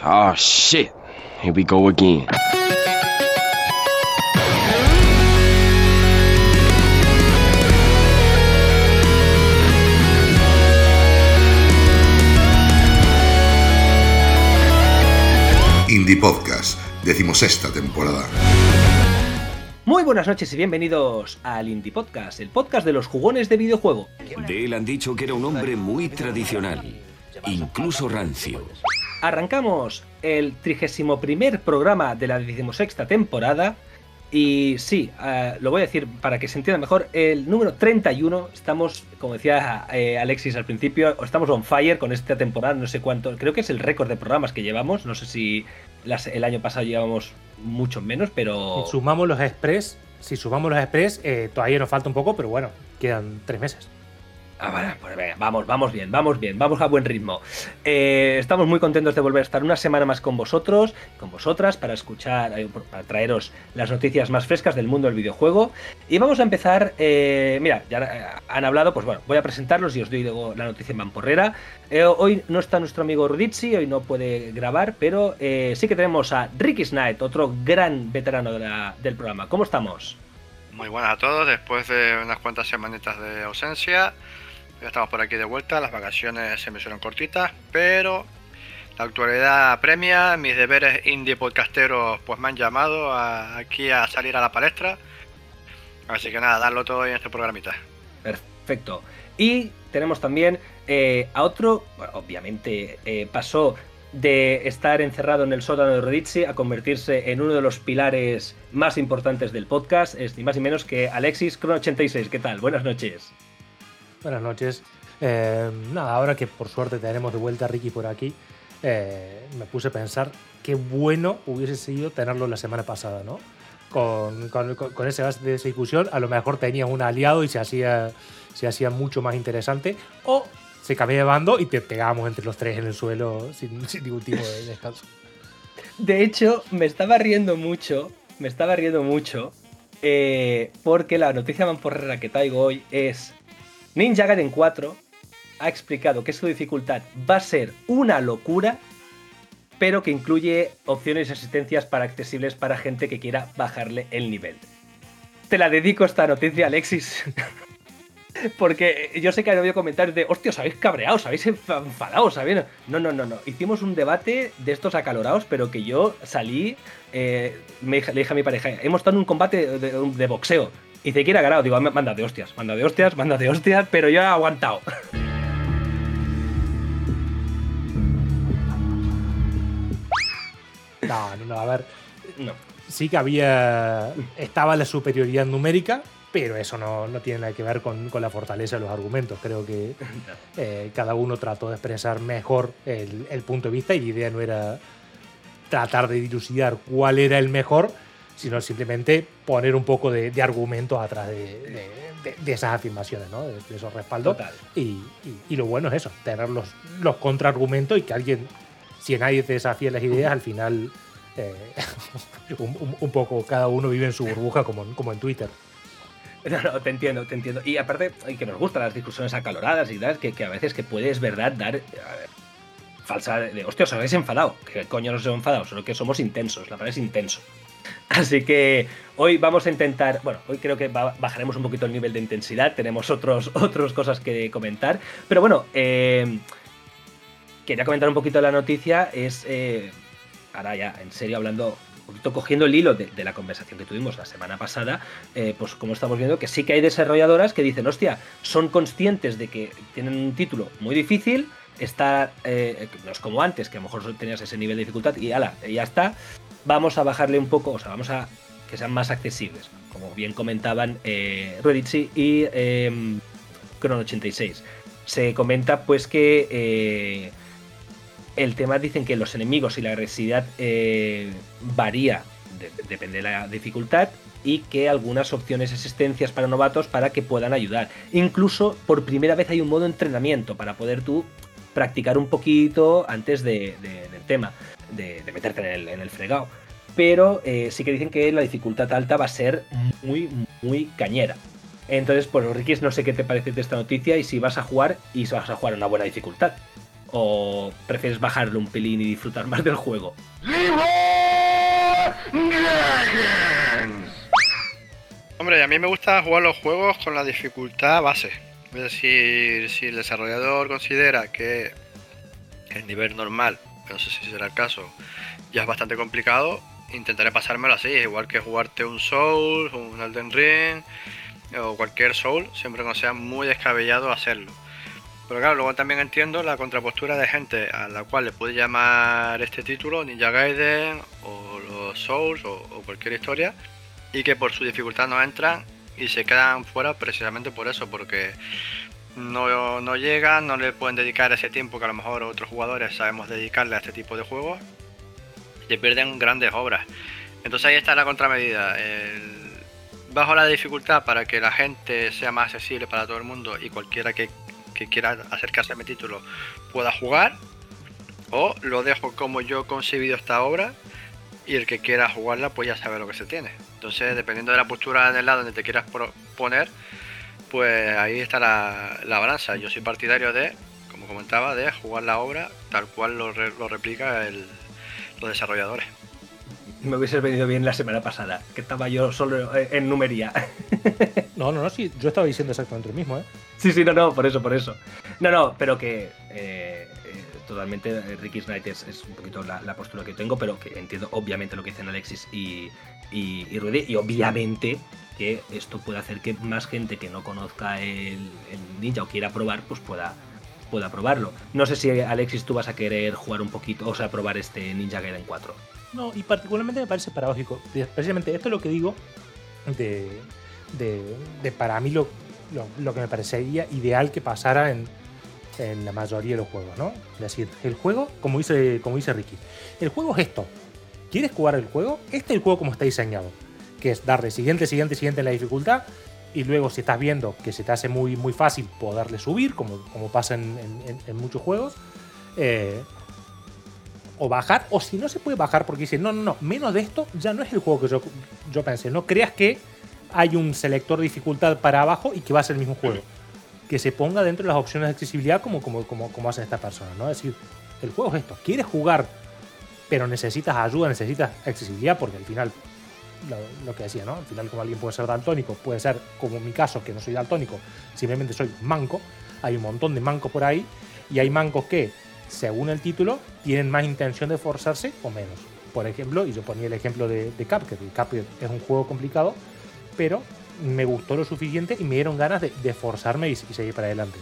Oh shit, here we go again. Indie Podcast, 16ª temporada. Muy buenas noches y bienvenidos al Indie Podcast, el podcast de los jugones de videojuego. De él han dicho que era un hombre muy tradicional, incluso rancio. Arrancamos el 31º programa de la 16ª temporada y sí, lo voy a decir para que se entienda mejor, el número 31. Estamos, como decía Alexis al principio, estamos on fire con esta temporada, no sé cuánto, creo que es el récord de programas que llevamos, no sé si el año pasado llevamos mucho menos, pero... Si sumamos los Express, todavía nos falta un poco, pero bueno, quedan 3 meses. Vale, pues venga, vamos bien, vamos a buen ritmo. Estamos muy contentos de volver a estar una semana más con vosotros, con vosotras, para escuchar, para traeros las noticias más frescas del mundo del videojuego. Y vamos a empezar, mira, ya han hablado, pues bueno, voy a presentarlos y os doy la noticia en mamporrera. Hoy no está nuestro amigo Rudizzi, hoy no puede grabar, pero sí que tenemos a Ricky Knight, otro gran veterano del programa. ¿Cómo estamos? Muy buenas a todos, después de unas cuantas semanitas de ausencia. Ya estamos por aquí de vuelta, las vacaciones se me hicieron cortitas, pero la actualidad premia, mis deberes indie podcasteros pues me han llamado aquí a salir a la palestra, así que nada, darlo todo en este programita. Perfecto. Y tenemos también a otro, bueno, obviamente pasó de estar encerrado en el sótano de Rudizzi a convertirse en uno de los pilares más importantes del podcast, es ni más ni menos que Alexis Chrono86. ¿Qué tal? Buenas noches. Buenas noches. Nada, ahora que por suerte tenemos de vuelta a Ricky por aquí, me puse a pensar qué bueno hubiese sido tenerlo la semana pasada, ¿no? Con ese base de esa discusión, a lo mejor tenías un aliado y se hacía mucho más interesante, o se cambiaba de bando y te pegábamos entre los tres en el suelo sin ningún tipo de descanso. De hecho, me estaba riendo mucho, porque la noticia mamporrera que traigo hoy es: Ninja Gaiden 4 ha explicado que su dificultad va a ser una locura, pero que incluye opciones y asistencias accesibles para gente que quiera bajarle el nivel. Te la dedico esta noticia, Alexis, porque yo sé que ha habido comentarios de hostia, os habéis cabreado, os habéis enfadado, ¿sabéis? No. Hicimos un debate de estos acalorados, pero que yo salí, le dije a mi pareja, hemos estado en un combate de boxeo. Y te quiera ganado, digo, manda de hostias, pero yo he aguantado. No, a ver. No. Sí que estaba la superioridad numérica, pero eso no tiene nada que ver con la fortaleza de los argumentos. Creo que cada uno trató de expresar mejor el punto de vista, y la idea no era tratar de dilucidar cuál era el mejor, sino simplemente poner un poco de argumentos atrás de esas afirmaciones, ¿no? De esos respaldos. Total. Y lo bueno es eso, tener los contraargumentos, y que alguien, si nadie te desafía las ideas, al final un poco cada uno vive en su burbuja, como en Twitter. No, te entiendo. Y aparte, que nos gustan las discusiones acaloradas y tal, que a veces que puedes, verdad, dar falsa de hostia, os habéis enfadado. ¿Qué coño nos hemos enfadado? Solo que somos intensos, la palabra es intenso. Así que hoy vamos a intentar, bueno, hoy creo que bajaremos un poquito el nivel de intensidad, tenemos otras cosas que comentar, pero bueno, quería comentar un poquito la noticia, ahora ya, en serio, hablando, un poquito cogiendo el hilo de la conversación que tuvimos la semana pasada, pues como estamos viendo que sí que hay desarrolladoras que dicen, hostia, son conscientes de que tienen un título muy difícil, no es como antes, que a lo mejor tenías ese nivel de dificultad y ala, ya está. Vamos a bajarle un poco, o sea, vamos a que sean más accesibles, como bien comentaban Rudizzi y Chrono86. Se comenta pues que el tema, dicen que los enemigos y la agresividad varía, depende de la dificultad, y que algunas opciones, asistencias para novatos para que puedan ayudar. Incluso por primera vez hay un modo entrenamiento para poder tú practicar un poquito antes del tema, de meterte en el fregado. Pero sí que dicen que la dificultad alta va a ser muy, muy cañera. Entonces, pues Ricky, no sé qué te parece de esta noticia y si vas a jugar a una buena dificultad. ¿O prefieres bajarle un pelín y disfrutar más del juego? Hombre, a mí me gusta jugar los juegos con la dificultad base. Es decir, si el desarrollador considera que el nivel normal, no sé si será el caso, ya es bastante complicado, intentaré pasármelo así, igual que jugarte un Soul, un Elden Ring o cualquier Soul, siempre que no sea muy descabellado hacerlo. Pero claro, luego también entiendo la contrapostura de gente a la cual le puede llamar este título Ninja Gaiden o los Souls o cualquier historia, y que por su dificultad no entran y se quedan fuera precisamente por eso, porque no llegan, no le pueden dedicar ese tiempo que a lo mejor otros jugadores sabemos dedicarle a este tipo de juegos, y pierden grandes obras. Entonces ahí está la contramedida, bajo la dificultad para que la gente sea más accesible para todo el mundo y cualquiera que quiera acercarse a mi título pueda jugar, o lo dejo como yo he concebido esta obra y el que quiera jugarla pues ya sabe lo que se tiene. Entonces, dependiendo de la postura del lado donde te quieras poner, pues ahí está la balanza. Yo soy partidario de, como comentaba, de jugar la obra tal cual lo replica los desarrolladores. Me hubiese venido bien la semana pasada, que estaba yo solo en numería. No, sí, yo estaba diciendo exactamente lo mismo, ¿eh? Sí, no, por eso. No, pero que totalmente Ricky Knight es un poquito la postura que tengo, pero que entiendo obviamente lo que dicen Alexis y Rudy, y obviamente que esto puede hacer que más gente que no conozca el Ninja o quiera probar, pues pueda probarlo. No sé si, Alexis, tú vas a querer jugar un poquito, o sea, probar este Ninja Gaiden 4. No, y particularmente me parece paradójico. Precisamente esto es lo que digo de para mí lo que me parecería ideal que pasara en la mayoría de los juegos, ¿no? Es decir, el juego, como dice Ricky, el juego es esto. ¿Quieres jugar el juego? Este es el juego como está diseñado, que es darle siguiente en la dificultad, y luego si estás viendo que se te hace muy, muy fácil poderle subir, como pasa en muchos juegos, o bajar, o si no se puede bajar porque dicen, no, menos de esto ya no es el juego que yo pensé. No creas que hay un selector de dificultad para abajo y que va a ser el mismo juego. Que se ponga dentro de las opciones de accesibilidad como hacen estas personas, ¿no? Es decir, el juego es esto. ¿Quieres jugar pero necesitas ayuda, necesitas accesibilidad? Porque al final, lo que decía, ¿no? Al final, como alguien puede ser daltónico, puede ser como en mi caso, que no soy daltónico, simplemente soy manco. Hay un montón de mancos por ahí, y hay mancos que, según el título, tienen más intención de forzarse o menos. Por ejemplo, y yo ponía el ejemplo de Cuphead. Cuphead es un juego complicado, pero me gustó lo suficiente y me dieron ganas de forzarme y seguir para adelante.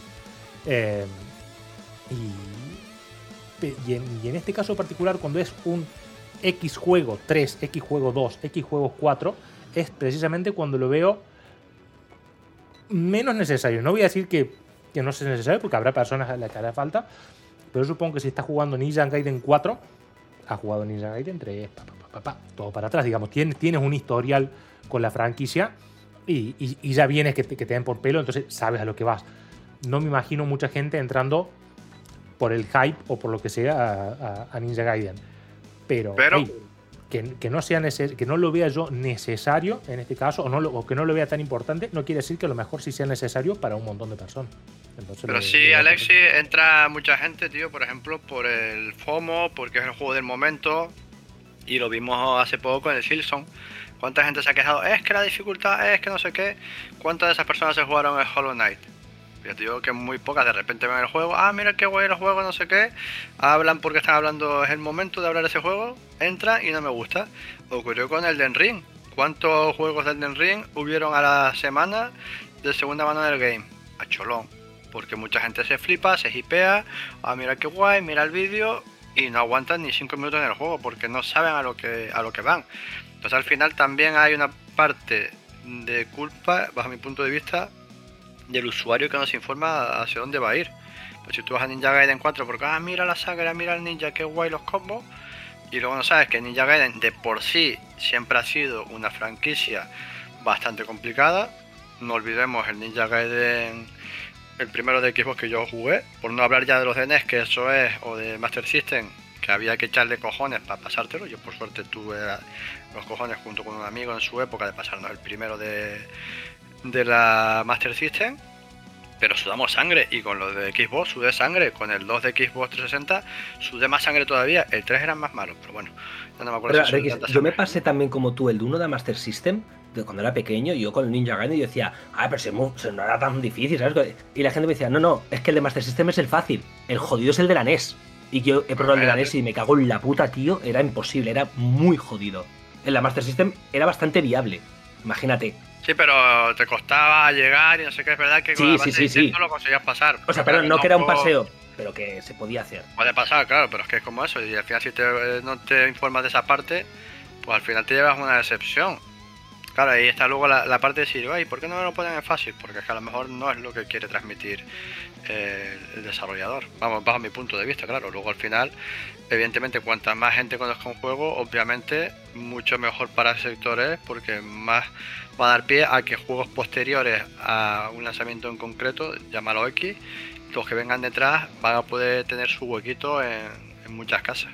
Y en este caso particular, cuando es un X juego 3, X juego 2, X juego 4, es precisamente cuando lo veo menos necesario. No voy a decir que no sea necesario, porque habrá personas a las que hará falta, pero supongo que si está jugando Ninja Gaiden 4, ha jugado Ninja Gaiden 3, todo para atrás, digamos, tienes un historial con la franquicia y ya vienes que te den por pelo, entonces sabes a lo que vas. No me imagino mucha gente entrando por el hype o por lo que sea a Ninja Gaiden. Pero hey, que no sea que no lo vea yo necesario en este caso, o que no lo vea tan importante, no quiere decir que a lo mejor sí sea necesario para un montón de personas. Entonces, pero sí, Alexis, entra mucha gente, tío, por ejemplo, por el FOMO, porque es el juego del momento, y lo vimos hace poco con el Silson. ¿Cuánta gente se ha quejado? Es que la dificultad, es que no sé qué. ¿Cuántas de esas personas se jugaron el Hollow Knight? Yo te digo que muy pocas. De repente ven el juego, mira qué guay el juego, no sé qué. Hablan porque están hablando, es el momento de hablar de ese juego. Entra y no me gusta. Ocurrió con el Elden Ring. ¿Cuántos juegos de Elden Ring hubieron a la semana de segunda mano del game? A cholón. Porque mucha gente se flipa, se hipea. Mira qué guay, mira el vídeo. Y no aguantan ni 5 minutos en el juego porque no saben a lo que van. Entonces al final también hay una parte de culpa, bajo mi punto de vista, del usuario que nos informa hacia dónde va a ir. Pues si tú vas a Ninja Gaiden 4 porque mira la saga, mira el ninja, qué guay los combos, y luego no sabes que Ninja Gaiden de por sí siempre ha sido una franquicia bastante complicada. No olvidemos el Ninja Gaiden, el primero de Xbox que yo jugué, por no hablar ya de los de NES, que eso es, o de Master System, que había que echarle cojones para pasártelo. Yo por suerte tuve los cojones junto con un amigo en su época de pasarnos el primero de la Master System. pero sudamos sangre, y con los de Xbox sudé sangre, con el 2 de Xbox 360 sudé más sangre todavía, el 3 era más malo, pero bueno, ya no me acuerdo. Pero, Si sudé Ricky, tanta yo me sangre. pasé también como tú, el de uno de Master System, de cuando era pequeño, yo con el Ninja Gaiden, y yo decía, pero si no era tan difícil, ¿sabes? Y la gente me decía, no, es que el de Master System es el fácil, el jodido es el de la NES. Y yo he probado el de la NES y me cago en la puta, tío, era imposible, era muy jodido. En la Master System era bastante viable, imagínate. Sí, pero te costaba llegar y no sé qué, es verdad que con Sí, la base sí, de sí. intento lo conseguías pasar. O sea, pero no claro, que era un puedo- paseo, pero que se podía hacer. Puede pasar, claro, pero es que es como eso, y al final si no te informas de esa parte, pues al final te llevas una decepción. Claro, ahí está luego la parte de decir, ay, ¿por qué no me lo ponen en fácil? Porque es que a lo mejor no es lo que quiere transmitir el desarrollador. Vamos, bajo mi punto de vista, claro. Luego al final, evidentemente, cuanta más gente conozca un juego, obviamente, mucho mejor para el sector es, porque más va a dar pie a que juegos posteriores a un lanzamiento en concreto, llámalo X, los que vengan detrás van a poder tener su huequito en muchas casas.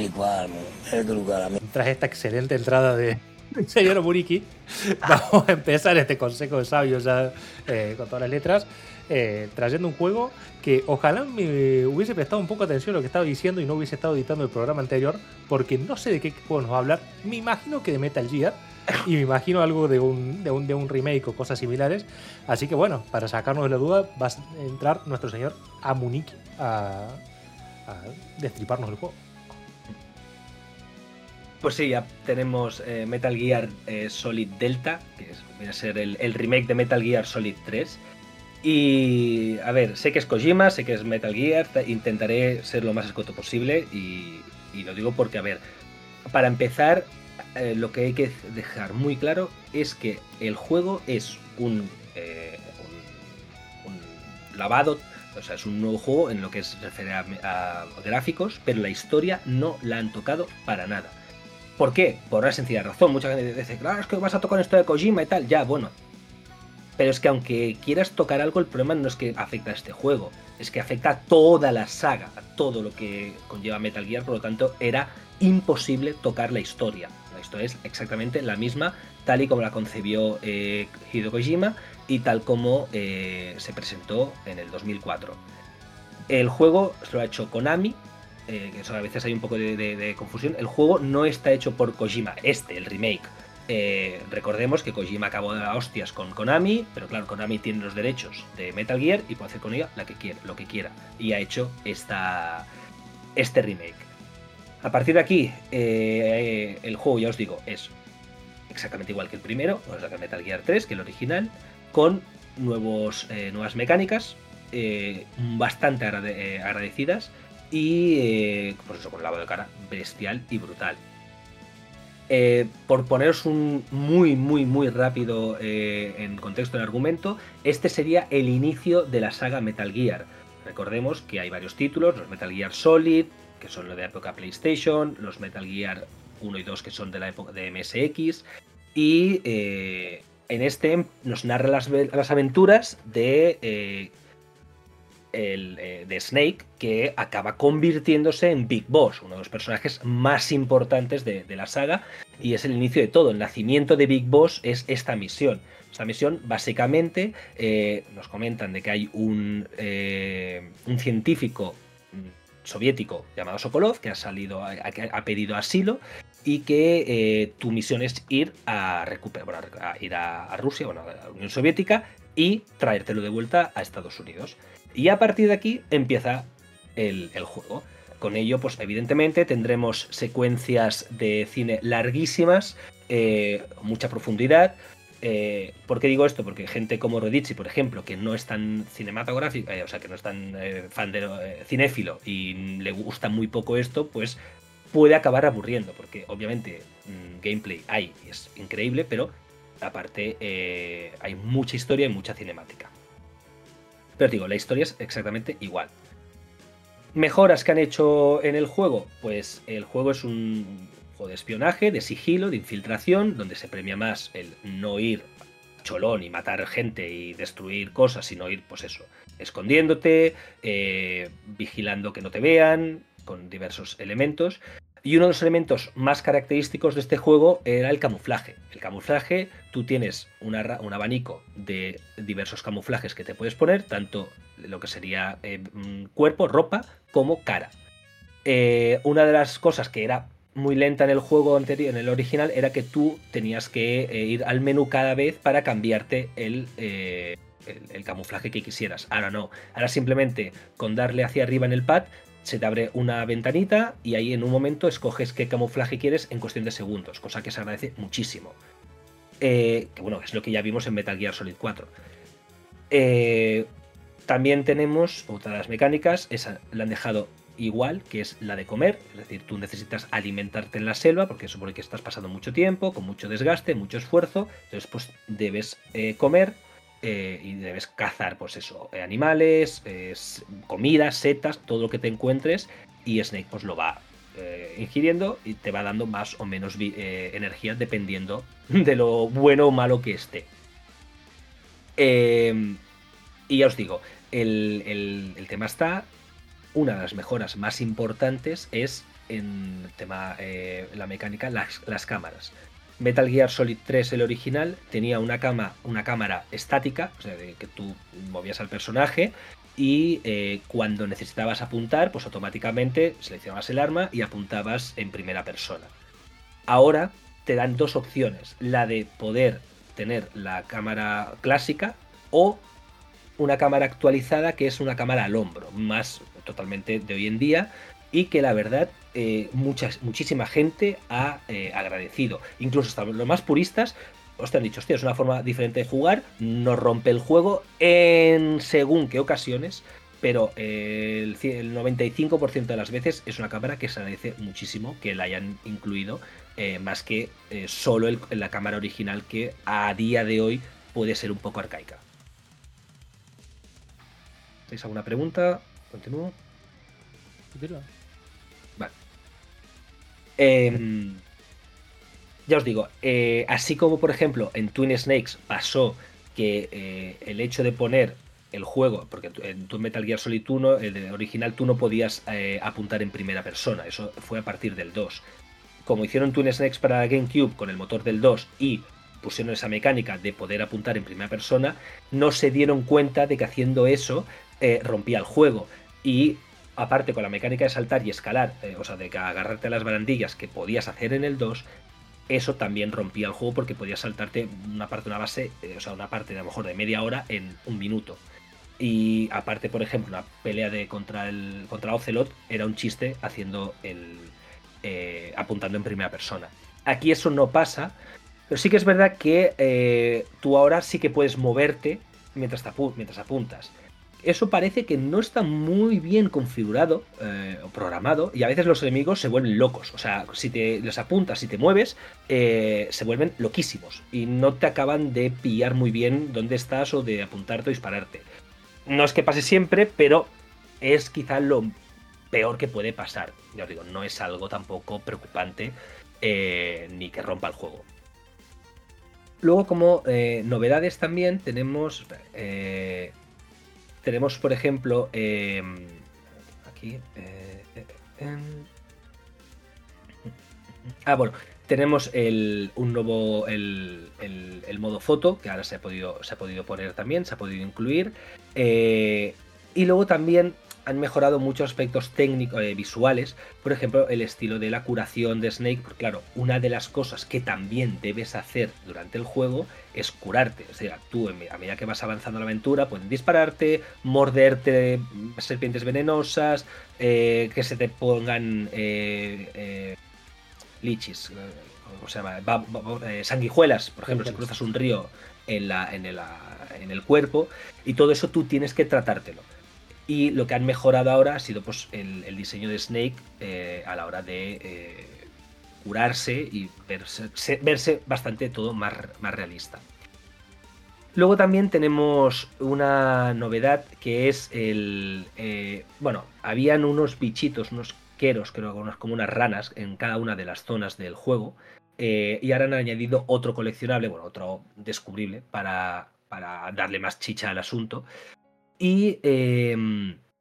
Tras esta excelente entrada de señor Muriki, vamos a empezar este consejo de sabios ya, con todas las letras, trayendo un juego que ojalá me hubiese prestado un poco de atención a lo que estaba diciendo y no hubiese estado editando el programa anterior, porque no sé de qué juego nos va a hablar. Me imagino que de Metal Gear y me imagino algo de un remake o cosas similares. Así que bueno, para sacarnos de la duda va a entrar nuestro señor Amuniki a destriparnos el juego. Pues sí, ya tenemos Metal Gear Solid Delta, que viene a ser el remake de Metal Gear Solid 3. Y a ver, sé que es Kojima, sé que es Metal Gear, intentaré ser lo más escueto posible y lo digo porque, a ver, para empezar, lo que hay que dejar muy claro es que el juego es un lavado, o sea, es un nuevo juego en lo que se refiere a gráficos, pero la historia no la han tocado para nada. ¿Por qué? Por una sencilla razón. Mucha gente dice, claro, es que vas a tocar esto de Kojima y tal. Ya, bueno. Pero es que aunque quieras tocar algo, el problema no es que afecta a este juego. Es que afecta a toda la saga, a todo lo que conlleva Metal Gear. Por lo tanto, era imposible tocar la historia. La historia es exactamente la misma, tal y como la concebió Hideo Kojima y tal como se presentó en el 2004. El juego se lo ha hecho Konami. Que eso a veces hay un poco de confusión. El juego no está hecho por Kojima, el remake. Recordemos que Kojima acabó de hostias con Konami, pero claro, Konami tiene los derechos de Metal Gear y puede hacer con ella lo que quiera. Y ha hecho este remake. A partir de aquí, el juego, ya os digo, es exactamente igual que el primero, o sea que Metal Gear 3, que el original, con nuevas mecánicas, bastante agradecidas. Y pues eso, con el lavado de cara bestial y brutal. Por poneros un muy rápido en contexto del argumento, este sería el inicio de la saga Metal Gear. Recordemos que hay varios títulos, los Metal Gear Solid, que son los de la época PlayStation, los Metal Gear 1 y 2, que son de la época de MSX, y en este nos narra las aventuras de Snake, que acaba convirtiéndose en Big Boss, uno de los personajes más importantes de la saga, y es el inicio de todo. El nacimiento de Big Boss es esta misión. Esta misión, básicamente, nos comentan de que hay un científico soviético llamado Sokolov que ha pedido asilo y que tu misión es ir a Rusia, a la Unión Soviética, y traértelo de vuelta a Estados Unidos. Y a partir de aquí empieza el juego. Con ello, pues evidentemente tendremos secuencias de cine larguísimas, mucha profundidad. ¿Por qué digo esto? Porque gente como Rodici, por ejemplo, que no es tan cinematográfico, o sea, que no es tan fan de cinéfilo y le gusta muy poco esto, pues puede acabar aburriendo, porque obviamente gameplay hay, y es increíble, pero aparte hay mucha historia y mucha cinemática. Pero digo, la historia es exactamente igual. ¿Mejoras que han hecho en el juego? Pues el juego es un juego de espionaje, de sigilo, de infiltración, donde se premia más el no ir cholón y matar gente y destruir cosas, sino ir, pues eso, escondiéndote, vigilando que no te vean, con diversos elementos. Y uno de los elementos más característicos de este juego era el camuflaje. El camuflaje, tú tienes un abanico de diversos camuflajes que te puedes poner, tanto lo que sería cuerpo, ropa, como cara. Una de las cosas que era muy lenta en el juego anterior, en el original, era que tú tenías que ir al menú cada vez para cambiarte el camuflaje que quisieras. Ahora no, ahora simplemente con darle hacia arriba en el pad se te abre una ventanita y ahí en un momento escoges qué camuflaje quieres en cuestión de segundos, cosa que se agradece muchísimo. Que bueno, es lo que ya vimos en Metal Gear Solid 4. También tenemos otra de las mecánicas, esa la han dejado igual, que es la de comer, es decir, tú necesitas alimentarte en la selva porque supone que estás pasando mucho tiempo, con mucho desgaste, mucho esfuerzo, entonces pues debes comer y debes cazar, pues eso, animales, comida, setas, todo lo que te encuentres, y Snake pues lo va ingiriendo y te va dando más o menos energía dependiendo de lo bueno o malo que esté. Y ya os digo, el tema está. Una de las mejoras más importantes es en el tema la mecánica, las cámaras. Metal Gear Solid 3, el original, tenía una cámara estática, o sea, de que tú movías al personaje y cuando necesitabas apuntar, pues automáticamente seleccionabas el arma y apuntabas en primera persona. Ahora te dan dos opciones, la de poder tener la cámara clásica o una cámara actualizada, que es una cámara al hombro, más totalmente de hoy en día, y que la verdad muchísima gente ha agradecido. Incluso hasta los más puristas os te han dicho, hostia, es una forma diferente de jugar, no rompe el juego en según qué ocasiones, pero el 95% de las veces es una cámara que se agradece muchísimo que la hayan incluido, más que solo la cámara original, que a día de hoy puede ser un poco arcaica. ¿Tenéis alguna pregunta? Continúo. Vale. Ya os digo, así como por ejemplo en Twin Snakes pasó que el hecho de poner el juego, porque en tu Metal Gear Solid 1, el original, tú no podías apuntar en primera persona, eso fue a partir del 2. Como hicieron Twin Snakes para GameCube con el motor del 2 y pusieron esa mecánica de poder apuntar en primera persona, no se dieron cuenta de que haciendo eso rompía el juego. Y aparte con la mecánica de saltar y escalar, o sea, de agarrarte a las barandillas que podías hacer en el 2, eso también rompía el juego porque podías saltarte una parte de una base, o sea, una parte de a lo mejor de media hora en un minuto. Y aparte, por ejemplo, una pelea contra Ocelot era un chiste haciendo apuntando en primera persona. Aquí eso no pasa, pero sí que es verdad que tú ahora sí que puedes moverte mientras apuntas. Eso parece que no está muy bien configurado o programado, y a veces los enemigos se vuelven locos. O sea, si les apuntas, si te mueves, se vuelven loquísimos y no te acaban de pillar muy bien dónde estás o de apuntarte o dispararte. No es que pase siempre, pero es quizá lo peor que puede pasar. Ya os digo, no es algo tampoco preocupante ni que rompa el juego. Luego, como novedades también tenemos... Tenemos, por ejemplo, aquí... bueno, tenemos un nuevo el modo foto, que ahora se ha podido poner también, se ha podido incluir. Y luego también han mejorado muchos aspectos técnicos, visuales. Por ejemplo, el estilo de la curación de Snake. Porque claro, una de las cosas que también debes hacer durante el juego es curarte. O sea, tú a medida que vas avanzando la aventura pueden dispararte, morderte serpientes venenosas, que se te pongan lichis, ¿cómo se llama? Sanguijuelas, por ejemplo, si cruzas un río en el cuerpo, y todo eso tú tienes que tratártelo. Y lo que han mejorado ahora ha sido pues el diseño de Snake a la hora de curarse y verse bastante todo más realista. Luego también tenemos una novedad que es bueno, habían unos bichitos, unos queros, creo, como unas ranas en cada una de las zonas del juego, y ahora han añadido otro coleccionable, bueno, otro descubrible para darle más chicha al asunto. Y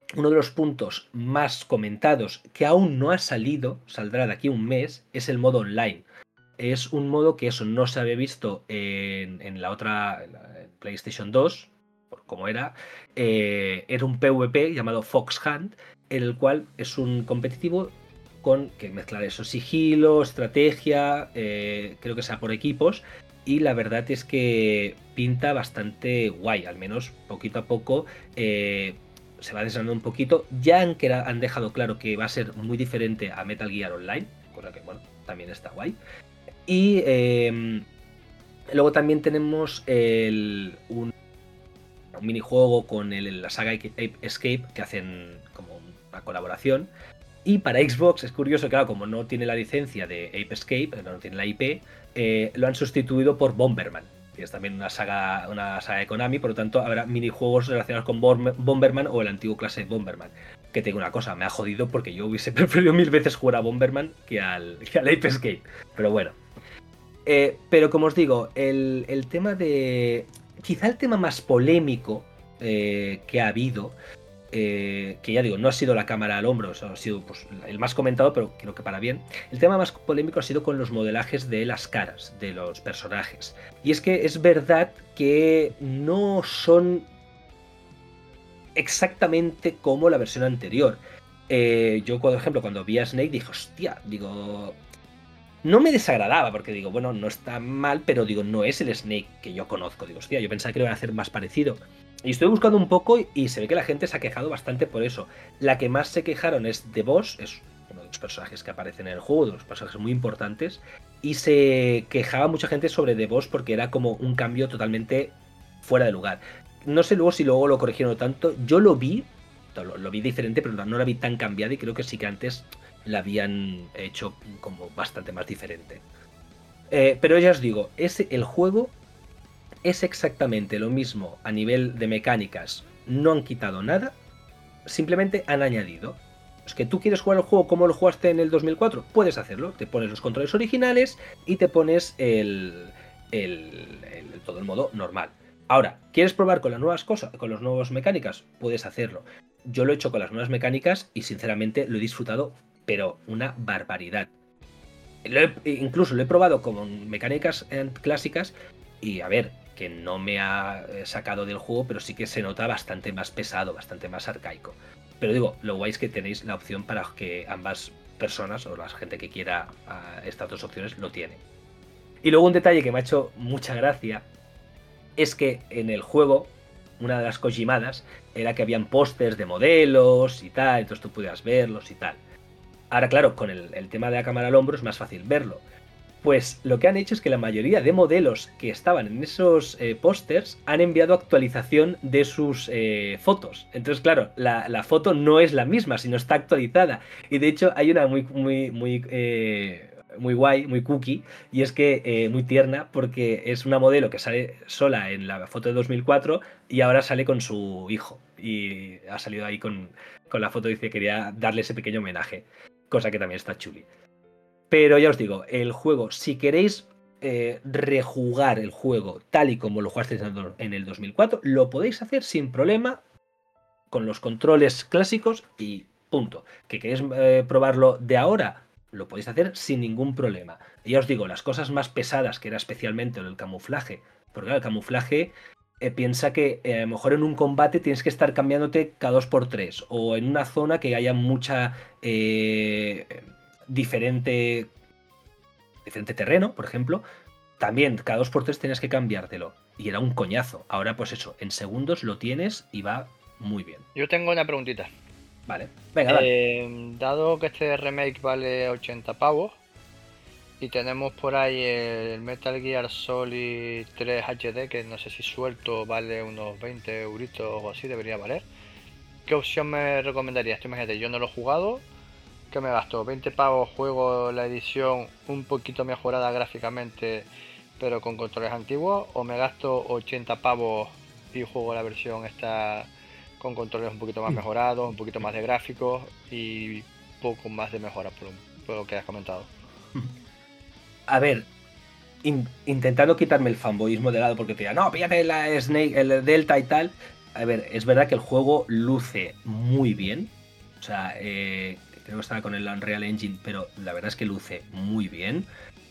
uno de los puntos más comentados, que aún no ha salido, saldrá de aquí a un mes, es el modo online. Es un modo que eso no se había visto en la otra en PlayStation 2, por cómo era. Era un PvP llamado Fox Hunt, en el cual es un competitivo con que mezclar eso, sigilo, estrategia, creo que sea por equipos, y la verdad es que pinta bastante guay, al menos poquito a poco. Se va desgranando un poquito. Ya han dejado claro que va a ser muy diferente a Metal Gear Online, cosa que, bueno, también está guay. Y luego también tenemos un minijuego con la saga Ape Escape, que hacen como una colaboración. Y para Xbox es curioso, claro, como no tiene la licencia de Ape Escape, no tiene la IP, lo han sustituido por Bomberman, que es también una saga de Konami. Por lo tanto habrá minijuegos relacionados con Bomberman o el antiguo clase Bomberman. Que tengo una cosa, me ha jodido porque yo hubiese preferido 1000 veces jugar a Bomberman que al Ape Escape. Pero bueno. Pero como os digo, el tema de... Quizá el tema más polémico que ha habido, que ya digo, no ha sido la cámara al hombro, ha sido pues, el más comentado, pero creo que para bien. El tema más polémico ha sido con los modelajes de las caras de los personajes. Y es que es verdad que no son exactamente como la versión anterior. Yo, por ejemplo, cuando vi a Snake dije, hostia, digo... No me desagradaba, porque digo, bueno, no está mal, pero digo, no es el Snake que yo conozco. Digo, hostia, yo pensaba que lo iban a hacer más parecido. Y estoy buscando un poco y se ve que la gente se ha quejado bastante por eso. La que más se quejaron es The Boss, es uno de los personajes que aparecen en el juego, de los personajes muy importantes. Y se quejaba mucha gente sobre The Boss porque era como un cambio totalmente fuera de lugar. No sé luego si luego lo corrigieron tanto. Yo lo vi diferente, pero no la vi tan cambiada y creo que sí que antes la habían hecho como bastante más diferente. Pero ya os digo, el juego es exactamente lo mismo a nivel de mecánicas. No han quitado nada, simplemente han añadido. Es que tú quieres jugar el juego como lo jugaste en el 2004, puedes hacerlo. Te pones los controles originales y te pones todo el modo normal. Ahora, ¿quieres probar con las nuevas cosas, con las nuevas mecánicas? Puedes hacerlo. Yo lo he hecho con las nuevas mecánicas y sinceramente lo he disfrutado, pero una barbaridad. Incluso lo he probado con mecánicas clásicas y a ver, que no me ha sacado del juego, pero sí que se nota bastante más pesado, bastante más arcaico. Pero digo, lo guay es que tenéis la opción para que ambas personas o la gente que quiera estas dos opciones lo tiene. Y luego un detalle que me ha hecho mucha gracia es que en el juego, una de las kojimadas era que habían pósters de modelos y tal, entonces tú pudieras verlos y tal. Ahora, claro, con el tema de la cámara al hombro es más fácil verlo. Pues lo que han hecho es que la mayoría de modelos que estaban en esos pósters han enviado actualización de sus fotos. Entonces, claro, la foto no es la misma, sino está actualizada. Y de hecho hay una muy guay, muy cookie, y es que muy tierna, porque es una modelo que sale sola en la foto de 2004 y ahora sale con su hijo. Y ha salido ahí con la foto, dice que quería darle ese pequeño homenaje, cosa que también está chuli. Pero ya os digo, el juego, si queréis rejugar el juego tal y como lo jugasteis en el 2004, lo podéis hacer sin problema con los controles clásicos y punto. Que queréis probarlo de ahora, lo podéis hacer sin ningún problema. Y ya os digo, las cosas más pesadas, que era especialmente el camuflaje, porque claro, el camuflaje piensa que a lo mejor en un combate tienes que estar cambiándote cada 2x3, o en una zona que haya mucha diferente terreno, por ejemplo, también cada 2x3 tenías que cambiártelo. Y era un coñazo. Ahora, pues eso, en segundos lo tienes y va muy bien. Yo tengo una preguntita. Vale, venga, dale. Dado que este remake vale 80 pavos y tenemos por ahí el Metal Gear Solid 3 HD, que no sé si suelto vale unos 20 euritos o así, debería valer. ¿Qué opción me recomendarías? Tú imagínate, yo no lo he jugado, ¿qué me gasto? 20 pavos, juego la edición un poquito mejorada gráficamente, pero con controles antiguos, o me gasto 80 pavos y juego la versión esta con controles un poquito más mejorados, un poquito más de gráficos y poco más de mejora por lo que has comentado. A ver, intentando quitarme el fanboyismo de lado, porque te digan, no, píllate la Snake, el Delta y tal, A ver, es verdad que el juego luce muy bien. O sea, creo que estaba con el Unreal Engine, pero la verdad es que luce muy bien.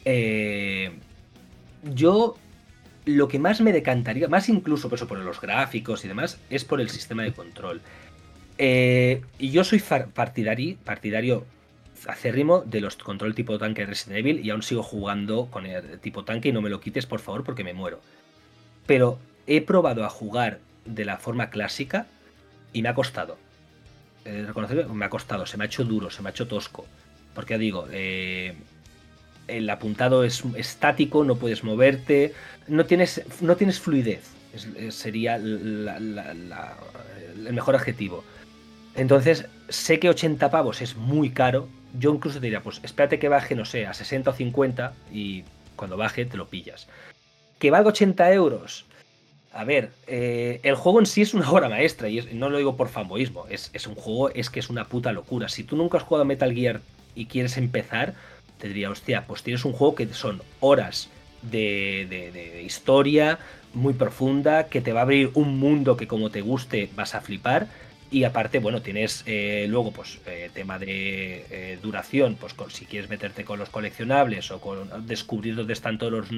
Yo lo que más me decantaría, más incluso por eso, por los gráficos y demás, es por el sistema de control. Y yo soy partidario acérrimo de los control tipo tanque de Resident Evil y aún sigo jugando con el tipo tanque y no me lo quites, por favor, porque me muero. Pero he probado a jugar de la forma clásica y me ha costado. Reconocerlo, me ha costado, se me ha hecho duro, se me ha hecho tosco. Porque ya digo, el apuntado es estático, no puedes moverte, no tienes fluidez. Sería el mejor adjetivo. Entonces, sé que 80 pavos es muy caro. Yo incluso te diría, pues espérate que baje, no sé, a 60 o 50 y cuando baje te lo pillas. ¿Que valga 80 euros? A ver, el juego en sí es una obra maestra y no lo digo por fanboísmo. Es un juego, es que es una puta locura. Si tú nunca has jugado a Metal Gear y quieres empezar, te diría, hostia, pues tienes un juego que son horas de historia muy profunda, que te va a abrir un mundo que como te guste vas a flipar. Y aparte, bueno, tienes luego, pues, tema de duración, pues si quieres meterte con los coleccionables o con descubrir dónde están todos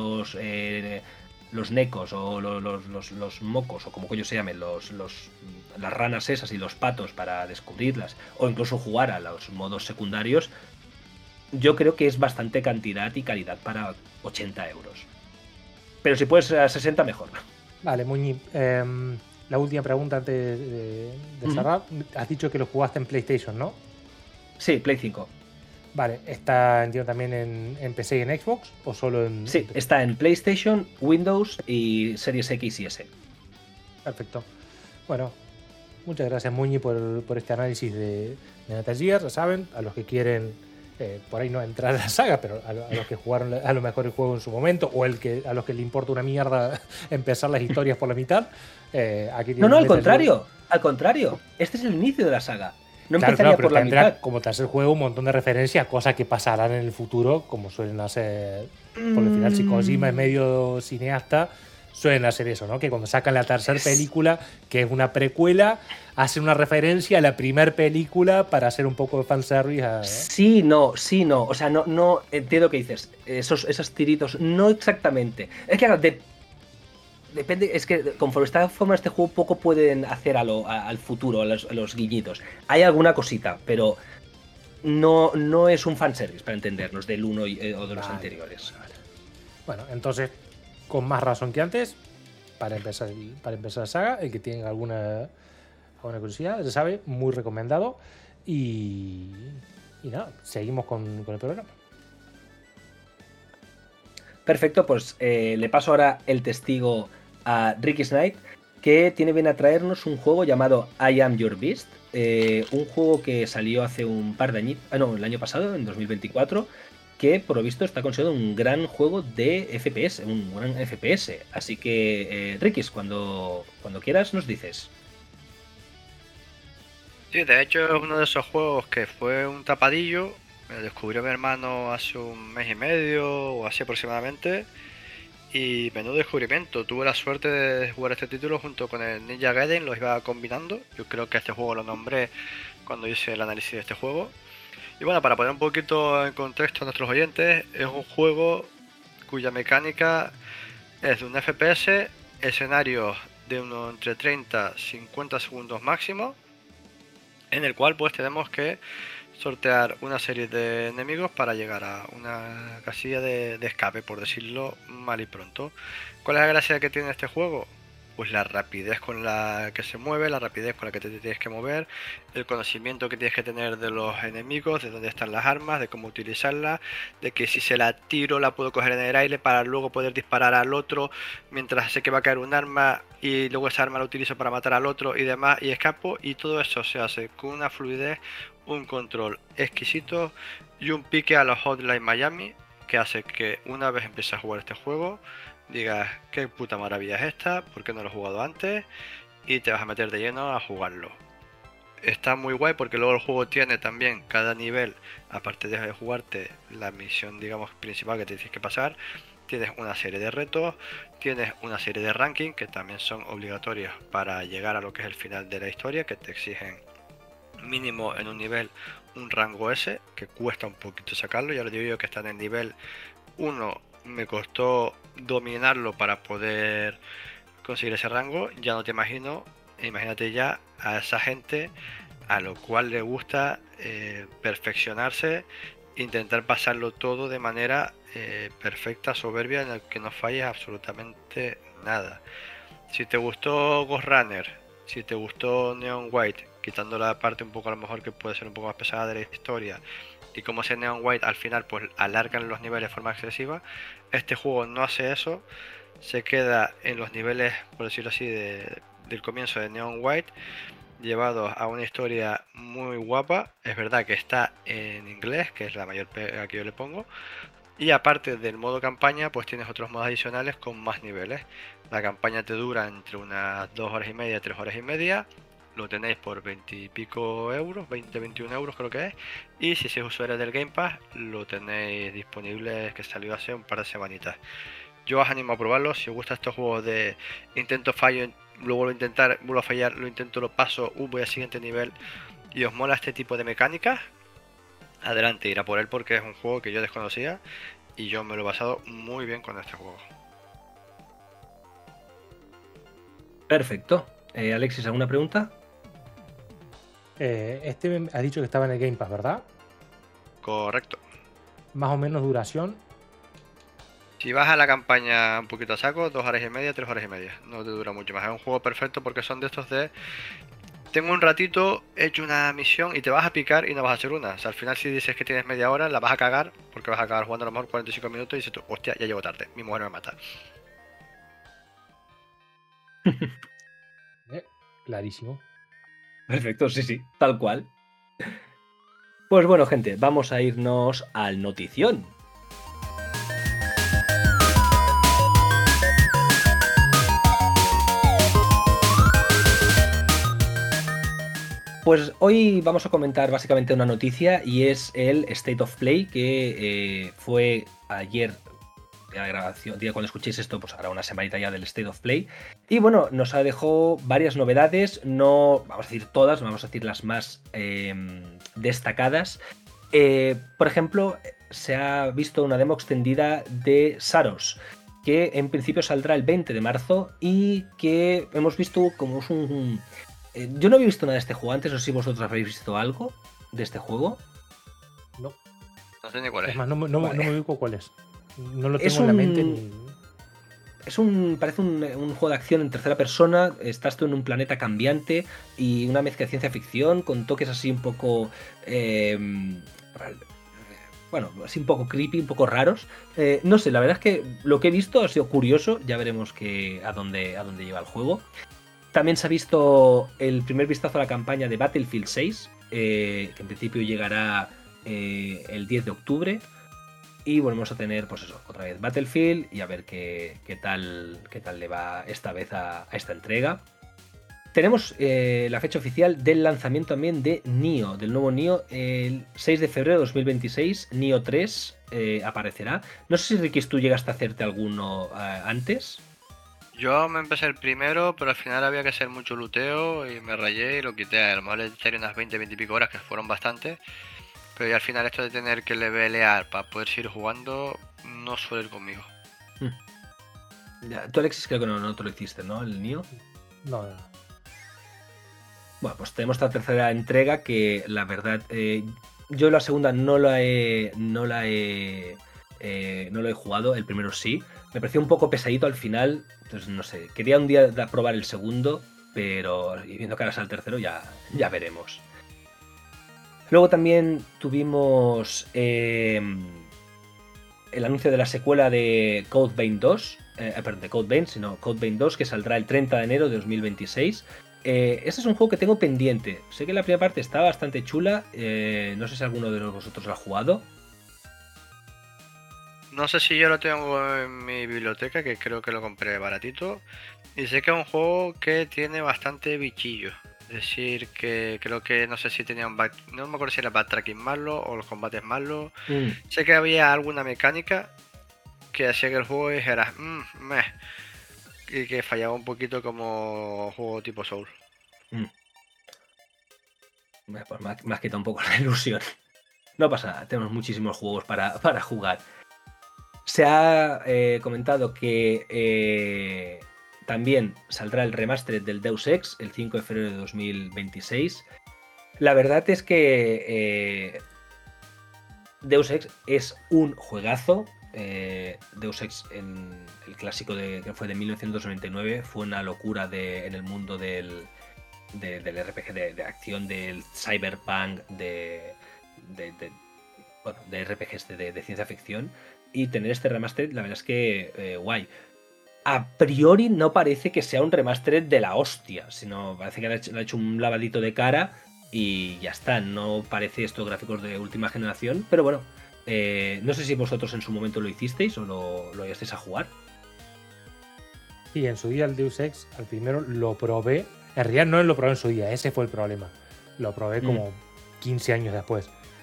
los necos o los mocos o como coño se llamen, las ranas esas y los patos para descubrirlas, o incluso jugar a los modos secundarios, yo creo que es bastante cantidad y calidad para 80 euros. Pero si puedes a 60, mejor. Vale, Muñi. La última pregunta antes de cerrar. Has dicho que lo jugaste en PlayStation, ¿no? Sí, Play 5. Vale, ¿está entiendo también en PC y en Xbox o solo en...? Sí, está en PlayStation, Windows y Series X y S. Perfecto. Bueno, muchas gracias, Muñi, por este análisis de Metal Gear. Ya saben, a los que quieren por ahí no entrar a la saga, pero a los que jugaron a lo mejor el juego en su momento o a los que le importa una mierda empezar las historias por la mitad, aquí no, al contrario, este es el inicio de la saga. No empezaría por la mitad. Como tercer juego un montón de referencias, cosas que pasarán en el futuro, como suelen hacer, por el final, si Kojima es medio cineasta, suelen hacer eso, ¿no? Que cuando sacan la tercera película, que es una precuela, hacen una referencia a la primera película para hacer un poco de fanservice. Sí, no. O sea, no entiendo lo que dices. Esos tiritos, no exactamente. Es que depende, es que conforme está formado este juego, poco pueden hacer al futuro, a los guiñitos. Hay alguna cosita, pero no es un fanservice, para entendernos, del 1 o de los anteriores. Vale. Bueno, entonces, con más razón que antes, para empezar la saga, el que tiene alguna curiosidad, ya sabe, muy recomendado. Y nada, seguimos con el programa. Perfecto, pues le paso ahora el testigo a Ricky Knight, que tiene bien a traernos un juego llamado I Am Your Beast, un juego que salió hace un par de años, el año pasado, en 2024, que por lo visto está considerado un gran juego de FPS, un gran FPS. Así que, Ricky, cuando quieras nos dices. Sí, de hecho es uno de esos juegos que fue un tapadillo. Me lo descubrió mi hermano hace un mes y medio o así aproximadamente. Y menudo descubrimiento. Tuve la suerte de jugar este título junto con el Ninja Gaiden, los iba combinando. Yo creo que este juego lo nombré cuando hice el análisis de este juego. Y bueno, para poner un poquito en contexto a nuestros oyentes, es un juego cuya mecánica es de un FPS, escenarios de unos entre 30 y 50 segundos máximo, en el cual pues tenemos que sortear una serie de enemigos para llegar a una casilla de escape, por decirlo mal y pronto. ¿Cuál es la gracia que tiene este juego? Pues la rapidez con la que se mueve, la rapidez con la que te tienes que mover, el conocimiento que tienes que tener de los enemigos, de dónde están las armas, de cómo utilizarlas, de que si se la tiro la puedo coger en el aire para luego poder disparar al otro mientras sé que va a caer un arma y luego esa arma la utilizo para matar al otro y demás y escapo, y todo eso se hace con una fluidez, un control exquisito y un pique a los Hotline Miami que hace que una vez empieces a jugar este juego digas, qué puta maravilla es esta, ¿por qué no lo he jugado antes? Y te vas a meter de lleno a jugarlo. Está muy guay porque luego el juego tiene también cada nivel, aparte de jugarte la misión, digamos, principal que te tienes que pasar, tienes una serie de retos, tienes una serie de rankings que también son obligatorios para llegar a lo que es el final de la historia, que te exigen mínimo en un nivel un rango S, que cuesta un poquito sacarlo. Ya lo digo yo que está en el nivel 1, me costó dominarlo para poder conseguir ese rango. Ya no te imagino, imagínate ya a esa gente a lo cual le gusta perfeccionarse, intentar pasarlo todo de manera perfecta, soberbia, en el que no falles absolutamente nada. Si te gustó Ghost Runner, si te gustó Neon White, quitando la parte un poco a lo mejor que puede ser un poco más pesada de la historia, y como ese Neon White al final pues alargan los niveles de forma excesiva, este juego no hace eso, se queda en los niveles, por decirlo así, del comienzo de Neon White, llevados a una historia muy guapa. Es verdad que está en inglés, que es la mayor pega que yo le pongo, y aparte del modo campaña pues tienes otros modos adicionales con más niveles. La campaña te dura entre unas 2 horas y media, 3 horas y media. Lo tenéis por 20 y pico euros, 20-21 euros creo que es. Y si sois usuarios del Game Pass, lo tenéis disponible, que salió hace un par de semanitas. Yo os animo a probarlo. Si os gustan estos juegos de intento fallo, lo vuelvo a intentar, vuelvo a fallar, lo intento, lo paso, voy al siguiente nivel, y os mola este tipo de mecánicas, adelante, ir a por él, porque es un juego que yo desconocía y yo me lo he pasado muy bien con este juego. Perfecto. Alexis, ¿alguna pregunta? Este ha dicho que estaba en el Game Pass, ¿verdad? Correcto. Más o menos duración. Si vas a la campaña un poquito a saco, 2 horas y media, 3 horas y media. No te dura mucho más. Es un juego perfecto porque son de estos de... Tengo un ratito, he hecho una misión y te vas a picar y no vas a hacer una. O sea, al final si dices que tienes media hora, la vas a cagar porque vas a acabar jugando a lo mejor 45 minutos y dices tú, hostia, ya llego tarde, mi mujer me mata. Clarísimo. Perfecto, sí, sí, tal cual. Pues bueno, gente, vamos a irnos al notición. Pues hoy vamos a comentar básicamente una noticia y es el State of Play que fue ayer, la grabación, día cuando escuchéis esto, pues hará una semanita ya del State of Play. Y bueno, nos dejó varias novedades, no vamos a decir todas, vamos a decir las más destacadas. Por ejemplo, se ha visto una demo extendida de Saros, que en principio saldrá el 20 de marzo y que hemos visto como es un... yo no había visto nada de este juego antes, no sé si vosotros habéis visto algo de este juego. No. No sé ni cuál es. Es más, no me ubico cuál es. No lo Es tengo en la mente ni... Parece un juego de acción en tercera persona. Estás tú en un planeta cambiante y una mezcla de ciencia ficción con toques así un poco... bueno, así un poco creepy, un poco raros. No sé, la verdad es que lo que he visto ha sido curioso. Ya veremos a dónde lleva el juego. También se ha visto el primer vistazo a la campaña de Battlefield 6, que en principio llegará el 10 de octubre. Y volvemos a tener, pues eso, otra vez Battlefield y a ver qué tal le va esta vez a esta entrega. Tenemos la fecha oficial del lanzamiento también de Nioh, del nuevo Nioh, el 6 de febrero de 2026, Nioh 3 aparecerá. No sé si, Ricky, tú llegaste a hacerte alguno antes. Yo me empecé el primero, pero al final había que hacer mucho luteo y me rayé y lo quité. A lo mejor le eché unas 20 y pico horas, que fueron bastantes. Pero ya al final esto de tener que levelear para poder seguir jugando no suele ir conmigo. Ya, tú, Alexis, creo que no te lo hiciste, ¿no? El Nioh. No. Bueno, pues tenemos esta tercera entrega que la verdad... yo la segunda no la he jugado, el primero sí. Me pareció un poco pesadito al final, entonces no sé. Quería un día probar el segundo, pero viendo que ahora sale el tercero ya veremos. Luego también tuvimos el anuncio de la secuela de Code Vein 2, perdón, de Code Vein, sino Code Vein 2, que saldrá el 30 de enero de 2026. Este es un juego que tengo pendiente. Sé que la primera parte está bastante chula, no sé si alguno de vosotros lo ha jugado. No sé si yo lo tengo en mi biblioteca, que creo que lo compré baratito. Y sé que es un juego que tiene bastante bichillo. Es decir, que creo que no sé si tenía no me acuerdo si era backtracking malo o los combates malos. Sé que había alguna mecánica que hacía que el juego dijera meh, y que fallaba un poquito como juego tipo Soul. Pues me has quitado un poco la ilusión. No pasa nada, tenemos muchísimos juegos para jugar. Se ha comentado que también saldrá el remaster del Deus Ex el 5 de febrero de 2026. La verdad es que Deus Ex es un juegazo. Deus Ex, el clásico que fue de 1999, fue una locura en el mundo del RPG de acción, del cyberpunk, de RPGs de ciencia ficción. Y tener este remaster, la verdad es que guay. A priori no parece que sea un remaster de la hostia, sino parece que le ha hecho un lavadito de cara y ya está. No parece estos gráficos de última generación, pero bueno, no sé si vosotros en su momento lo hicisteis o lo llegasteis a jugar. Y en su día el Deus Ex, al primero lo probé. En realidad no lo probé en su día, ese fue el problema. Lo probé como 15 años después.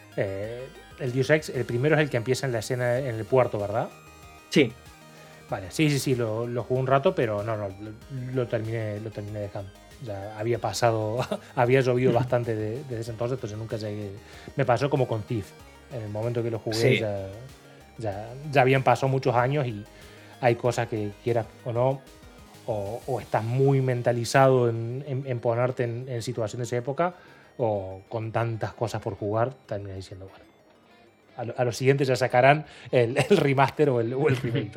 El Deus Ex, el primero es el que empieza en la escena en el puerto, ¿verdad? Sí. Vale, sí, lo jugué un rato, pero no, lo terminé dejando. Ya había pasado, había llovido bastante desde ese entonces nunca llegué. Me pasó como con Thief. En el momento que lo jugué Sí. ya habían pasado muchos años y hay cosas que quieras o no, o estás muy mentalizado en ponerte en situaciones de esa época, o con tantas cosas por jugar, terminas diciendo, bueno, a los siguientes ya sacarán el remaster o el remake,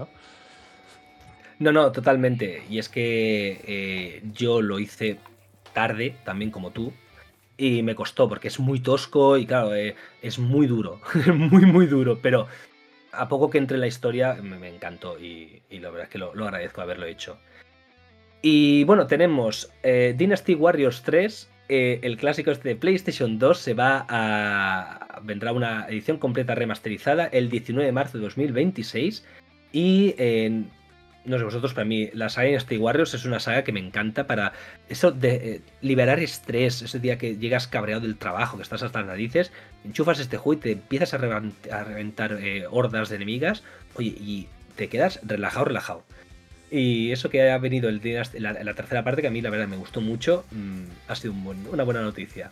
¿no? No, totalmente. Y es que yo lo hice tarde, también como tú, y me costó porque es muy tosco y claro, es muy duro, muy duro, pero a poco que entre en la historia me encantó y la verdad es que lo agradezco haberlo hecho. Y bueno, tenemos Dynasty Warriors 3, el clásico este de PlayStation 2, vendrá una edición completa remasterizada el 19 de marzo de 2026 y no sé vosotros, para mí la saga Dynasty Warriors es una saga que me encanta para eso de liberar estrés, ese día que llegas cabreado del trabajo, que estás hasta las narices, enchufas este juego y te empiezas a reventar hordas de enemigas, oye, y te quedas relajado. Y eso que ha venido la tercera parte, que a mí la verdad me gustó mucho, ha sido una buena noticia.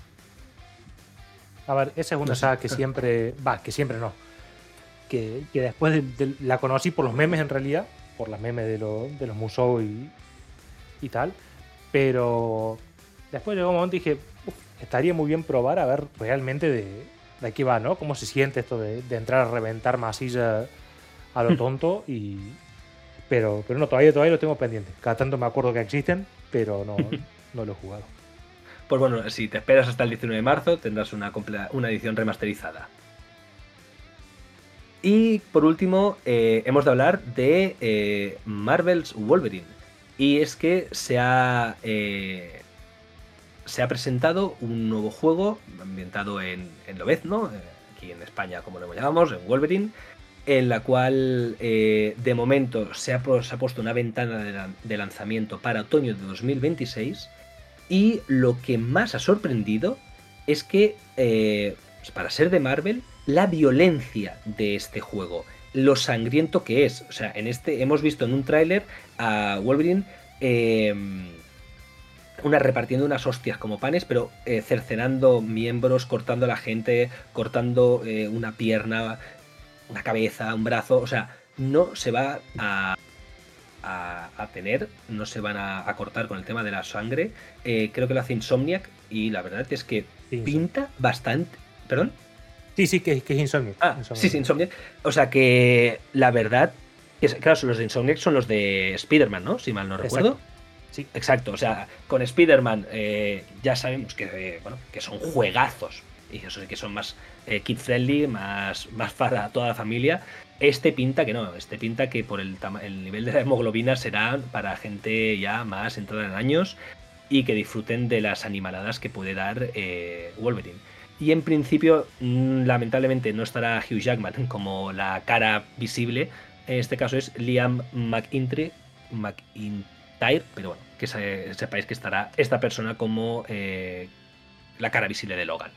A ver, esa es una saga que siempre... que siempre no. Que después la conocí por los memes en realidad, por las memes de los Musou y tal, pero después llegó un momento y dije, estaría muy bien probar a ver realmente de qué va, ¿no? Cómo se siente esto de entrar a reventar masilla a lo tonto pero no, todavía lo tengo pendiente. Cada tanto me acuerdo que existen, pero no lo he jugado. Pues bueno, si te esperas hasta el 19 de marzo, tendrás una edición remasterizada. Y por último, hemos de hablar de Marvel's Wolverine. Y es que se ha presentado un nuevo juego ambientado en Lobezno, aquí en España, como lo llamamos, en Wolverine, en la cual de momento se ha puesto una ventana de lanzamiento para otoño de 2026. Y lo que más ha sorprendido es que, para ser de Marvel, la violencia de este juego, lo sangriento que es. O sea, hemos visto en un tráiler a Wolverine repartiendo unas hostias como panes, pero cercenando miembros, cortando a la gente, cortando una pierna, una cabeza, un brazo. O sea, no se va a tener, no se van a cortar con el tema de la sangre. Creo que lo hace Insomniac y la verdad es que pinta bastante... ¿Perdón? Sí, que es Insomniac. Sí, Insomniac. O sea que la verdad, claro, los de Insomniac son los de Spider-Man, ¿no? Si mal no recuerdo. Sí. Exacto, o sea, con Spider-Man ya sabemos que son juegazos. Y eso sí que son más kid-friendly, más para toda la familia. Este pinta que por el nivel de la hemoglobina será para gente ya más entrada en años y que disfruten de las animaladas que puede dar Wolverine. Y en principio, lamentablemente, no estará Hugh Jackman como la cara visible. En este caso es Liam McIntyre, pero bueno, que sepáis que estará esta persona como la cara visible de Logan.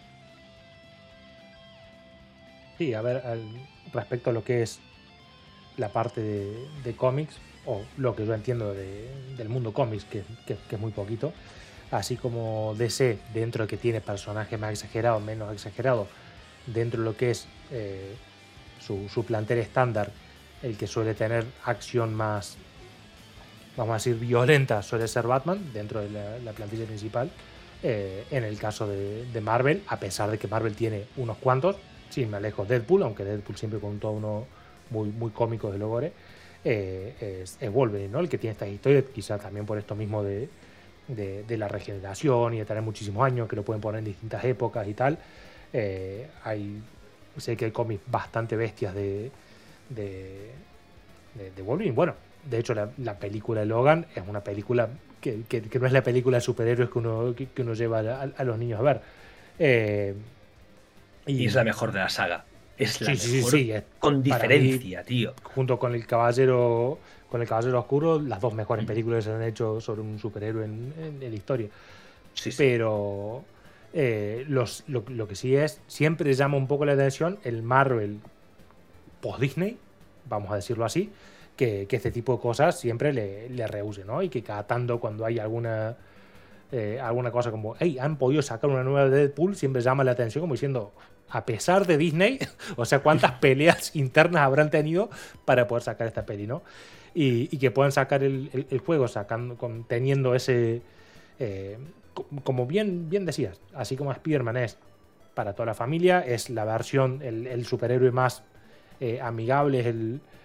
Sí, a ver, respecto a lo que es la parte de cómics, o lo que yo entiendo del mundo cómics, que es muy poquito, así como DC, dentro de que tiene personajes más exagerados, menos exagerados, dentro de lo que es su plantel estándar, el que suele tener acción más, vamos a decir, violenta, suele ser Batman, dentro de la plantilla principal. En el caso de Marvel, a pesar de que Marvel tiene unos cuantos, sí, me alejo Deadpool, aunque Deadpool siempre con todo uno muy, muy cómico de logore, es Wolverine, ¿no? El que tiene estas historias, quizá también por esto mismo de la regeneración y de tener muchísimos años, que lo pueden poner en distintas épocas y tal. Sé que hay cómics bastante bestias de Wolverine. Bueno, de hecho la película de Logan es una película que no es la película de superhéroes que uno lleva a los niños a ver. Y es la mejor de la saga. Es la mejor, sí, con diferencia, mí, tío. Junto con el Caballero Oscuro, las dos mejores películas que se han hecho sobre un superhéroe en la historia. Sí. Pero lo que sí es, siempre llama un poco la atención el Marvel post-Disney, vamos a decirlo así, que este tipo de cosas siempre le rehúse, ¿no? Y que cada tanto, cuando hay alguna cosa como, hey, han podido sacar una nueva de Deadpool, siempre llama la atención como diciendo, a pesar de Disney, o sea, cuántas peleas internas habrán tenido para poder sacar esta peli, ¿no? Y que puedan sacar el juego teniendo ese, como bien decías, así como Spider-Man es para toda la familia, es la versión, el superhéroe más amigable, es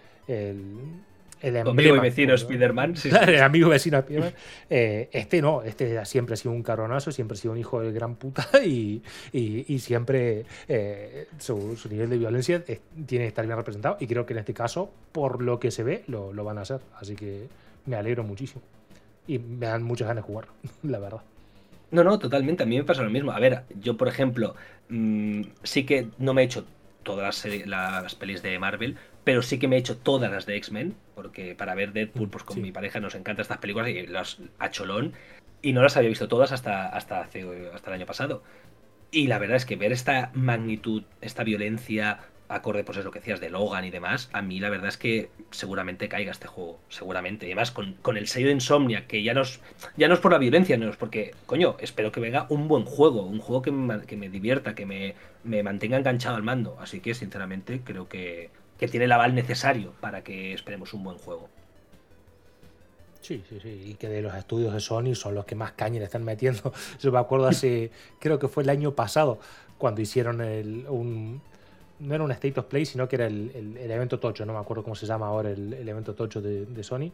el amigo y vecino Spider-Man. Sí, el amigo y vecino Spider-Man. Este siempre ha sido un cabronazo, siempre ha sido un hijo de gran puta y siempre su nivel de violencia tiene que estar bien representado, y creo que en este caso, por lo que se ve, lo van a hacer. Así que me alegro muchísimo y me dan muchas ganas de jugar, la verdad. No, totalmente. A mí me pasa lo mismo. A ver, yo, por ejemplo, sí que no me he hecho todas las pelis de Marvel, pero sí que me he hecho todas las de X-Men, porque para ver Deadpool, pues con mi pareja nos encantan estas películas y las a cholón, y no las había visto todas hasta el año pasado. Y la verdad es que ver esta magnitud, esta violencia, acorde, pues es lo que decías de Logan y demás, a mí la verdad es que seguramente caiga este juego, seguramente. Y además con el sello de Insomniac, que ya no es por la violencia, no es porque, coño, espero que venga un buen juego, un juego que me divierta, que me mantenga enganchado al mando. Así que, sinceramente, creo que tiene el aval necesario para que esperemos un buen juego. Sí, y que de los estudios de Sony son los que más caña le están metiendo. Yo me acuerdo creo que fue el año pasado, cuando hicieron no era un State of Play, sino que era el evento tocho, no me acuerdo cómo se llama ahora el evento tocho de Sony.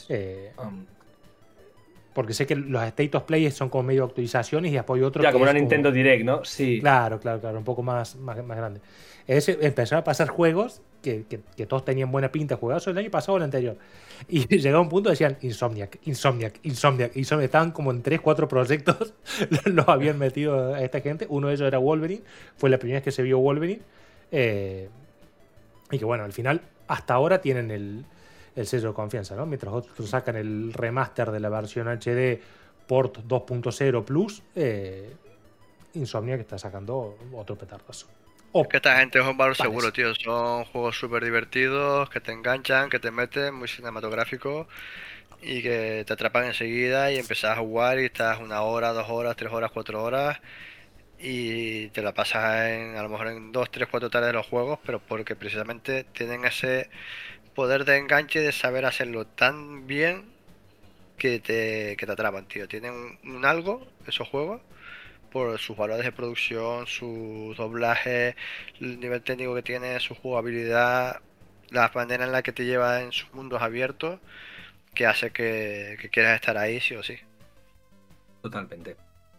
Porque sé que los State of Play son como medio actualizaciones y apoyo otro. Ya, como una Nintendo Direct, ¿no? Sí. Claro, un poco más grande. Empezaron a pasar juegos que todos tenían buena pinta, jugados el año pasado o el anterior. Y llegaba un punto decían Insomniac. Estaban como en 3-4 proyectos, los habían metido a esta gente. Uno de ellos era Wolverine, fue la primera vez que se vio Wolverine. Y que bueno, al final, hasta ahora tienen el sello de confianza, ¿no? Mientras otros sacan el remaster de la versión HD Port 2.0 Plus, Insomniac está sacando otro petardazo. Es que esta gente es un valor seguro, tío. Son juegos súper divertidos, que te enganchan, que te meten, muy cinematográficos y que te atrapan enseguida y empiezas a jugar y estás 1 hora, 2 horas, 3 horas, 4 horas y te la pasas a lo mejor en 2, 3, 4 tardes de los juegos, pero porque precisamente tienen ese poder de enganche de saber hacerlo tan bien que te atrapan, tío. Tienen un algo, esos juegos, por sus valores de producción, su doblaje, el nivel técnico que tiene, su jugabilidad, la manera en la que te lleva en sus mundos abiertos, que hace que quieras estar ahí sí o sí. Totalmente.